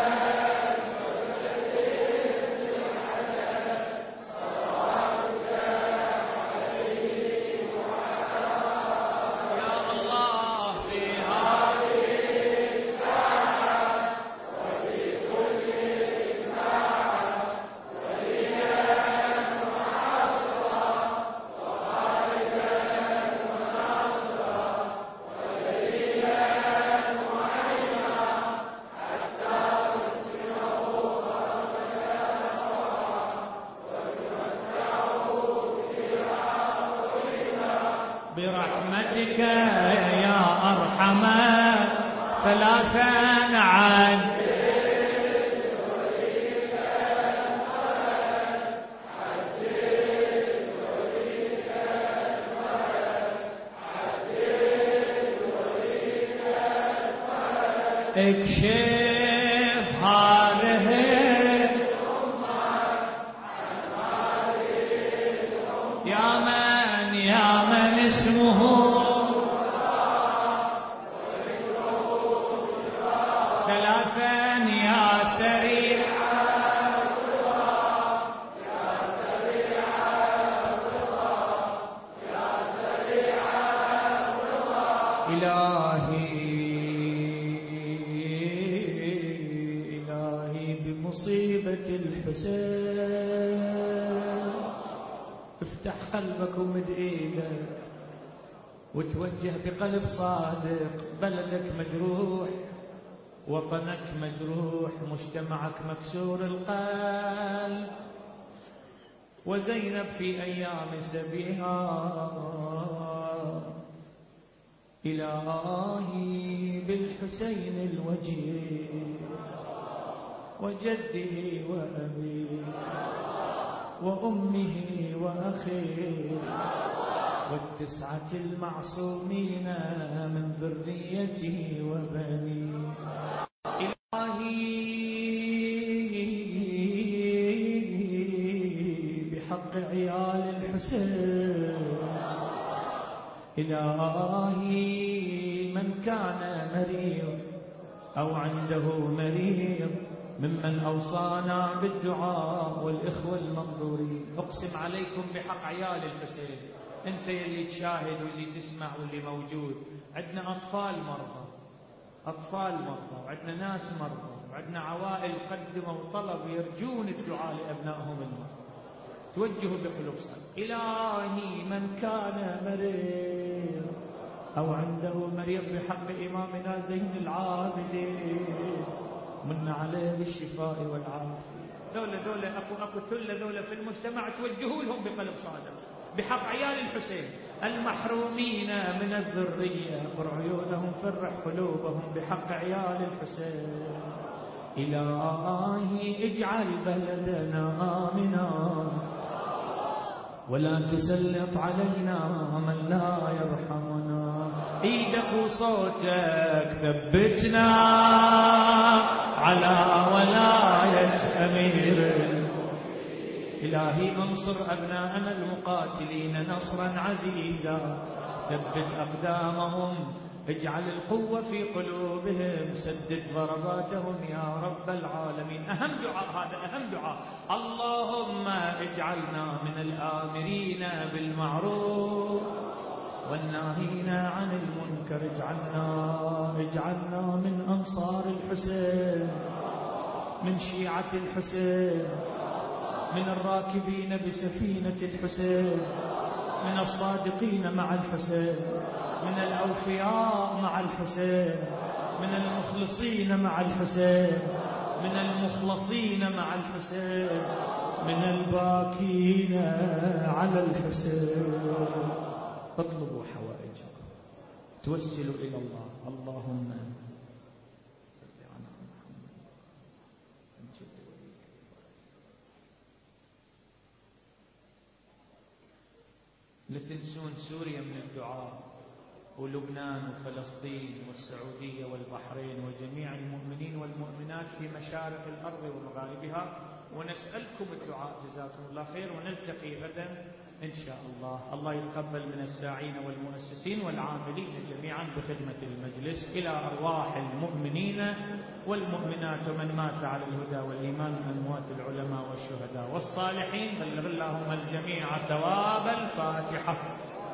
برحمتك يا أرحم ثلاثا عن اكشف هذه يا من يا من اسمه ثلاثا يا سريع إلهي إلهي بمصيبة الحسين افتح قلبك ومد ايدك وتوجه بقلب صادق. بلدك مجروح، وطنك مجروح، مجتمعك مكسور القلب، وزينب في أيام سبيها. إلهي بالحسين الوجيه وجده وأبيه وأمه وأخيه التسعة المعصومين من ذريته وبنيه. إلهي بحق عيال الحسين، إلهي من كان مريض أو عنده مريض ممن أوصانا بالدعاء والإخوة المنظورين، أقسم عليكم بحق عيال الحسين، أنت يلي تشاهد واللي تسمع واللي موجود، عندنا أطفال مرضى، أطفال مرضى، وعندنا ناس مرضى، وعندنا عوائل قدموا وطلب يرجون الدعاء لأبنائهم المرضى. توجهوا بقلوب صادقة. إلهي من كان مريض أو عنده مريض بحق إمامنا زين العابدين من عليه بالشفاء والعافية. دولة دولة أكو أكو ثلة دولة في المجتمع توجهوا لهم بقلب صادق بحق عيال الحسين المحرومين من الذرية، قر عيونهم فرح قلوبهم بحق عيال الحسين. إلهي اجعل بلدنا آمنا ولا تسلط علينا من لا يرحمنا. ايدك وصوتك ثبتنا على ولاية أمير. إلهي انصر أبناءنا المقاتلين نصرا عزيزا، ثبت أقدامهم، اجعل القوة في قلوبهم، سدد ضرباتهم يا رب العالمين. أهم دعاء هذا، أهم دعاء. اللهم اجعلنا من الآمرين بالمعروف والناهين عن المنكر، اجعلنا اجعلنا من أنصار الحسين، من شيعة الحسين، من الراكبين بسفينة الحسين، من الصادقين مع الحسين، من الأوفياء مع الحسين، من المخلصين مع الحسين، من المخلصين مع الحسين، من الباكين على الحسين. اطلبوا حوائجكم، توسلوا إلى الله. اللهم لا تنسون سوريا من الدعاء، ولبنان وفلسطين والسعودية والبحرين وجميع المؤمنين والمؤمنات في مشارق الأرض ومغاربها، ونسألكم الدعاء جزاكم الله خير. ونلتقي غدا إن شاء الله. الله يتقبل من الساعين والمؤسسين والعاملين جميعا بخدمة المجلس. إلى أرواح المؤمنين والمؤمنات ومن مات على الهدى والإيمان من أموات العلماء والشهداء والصالحين، بلغ اللهم الجميع ثواب الفاتحة.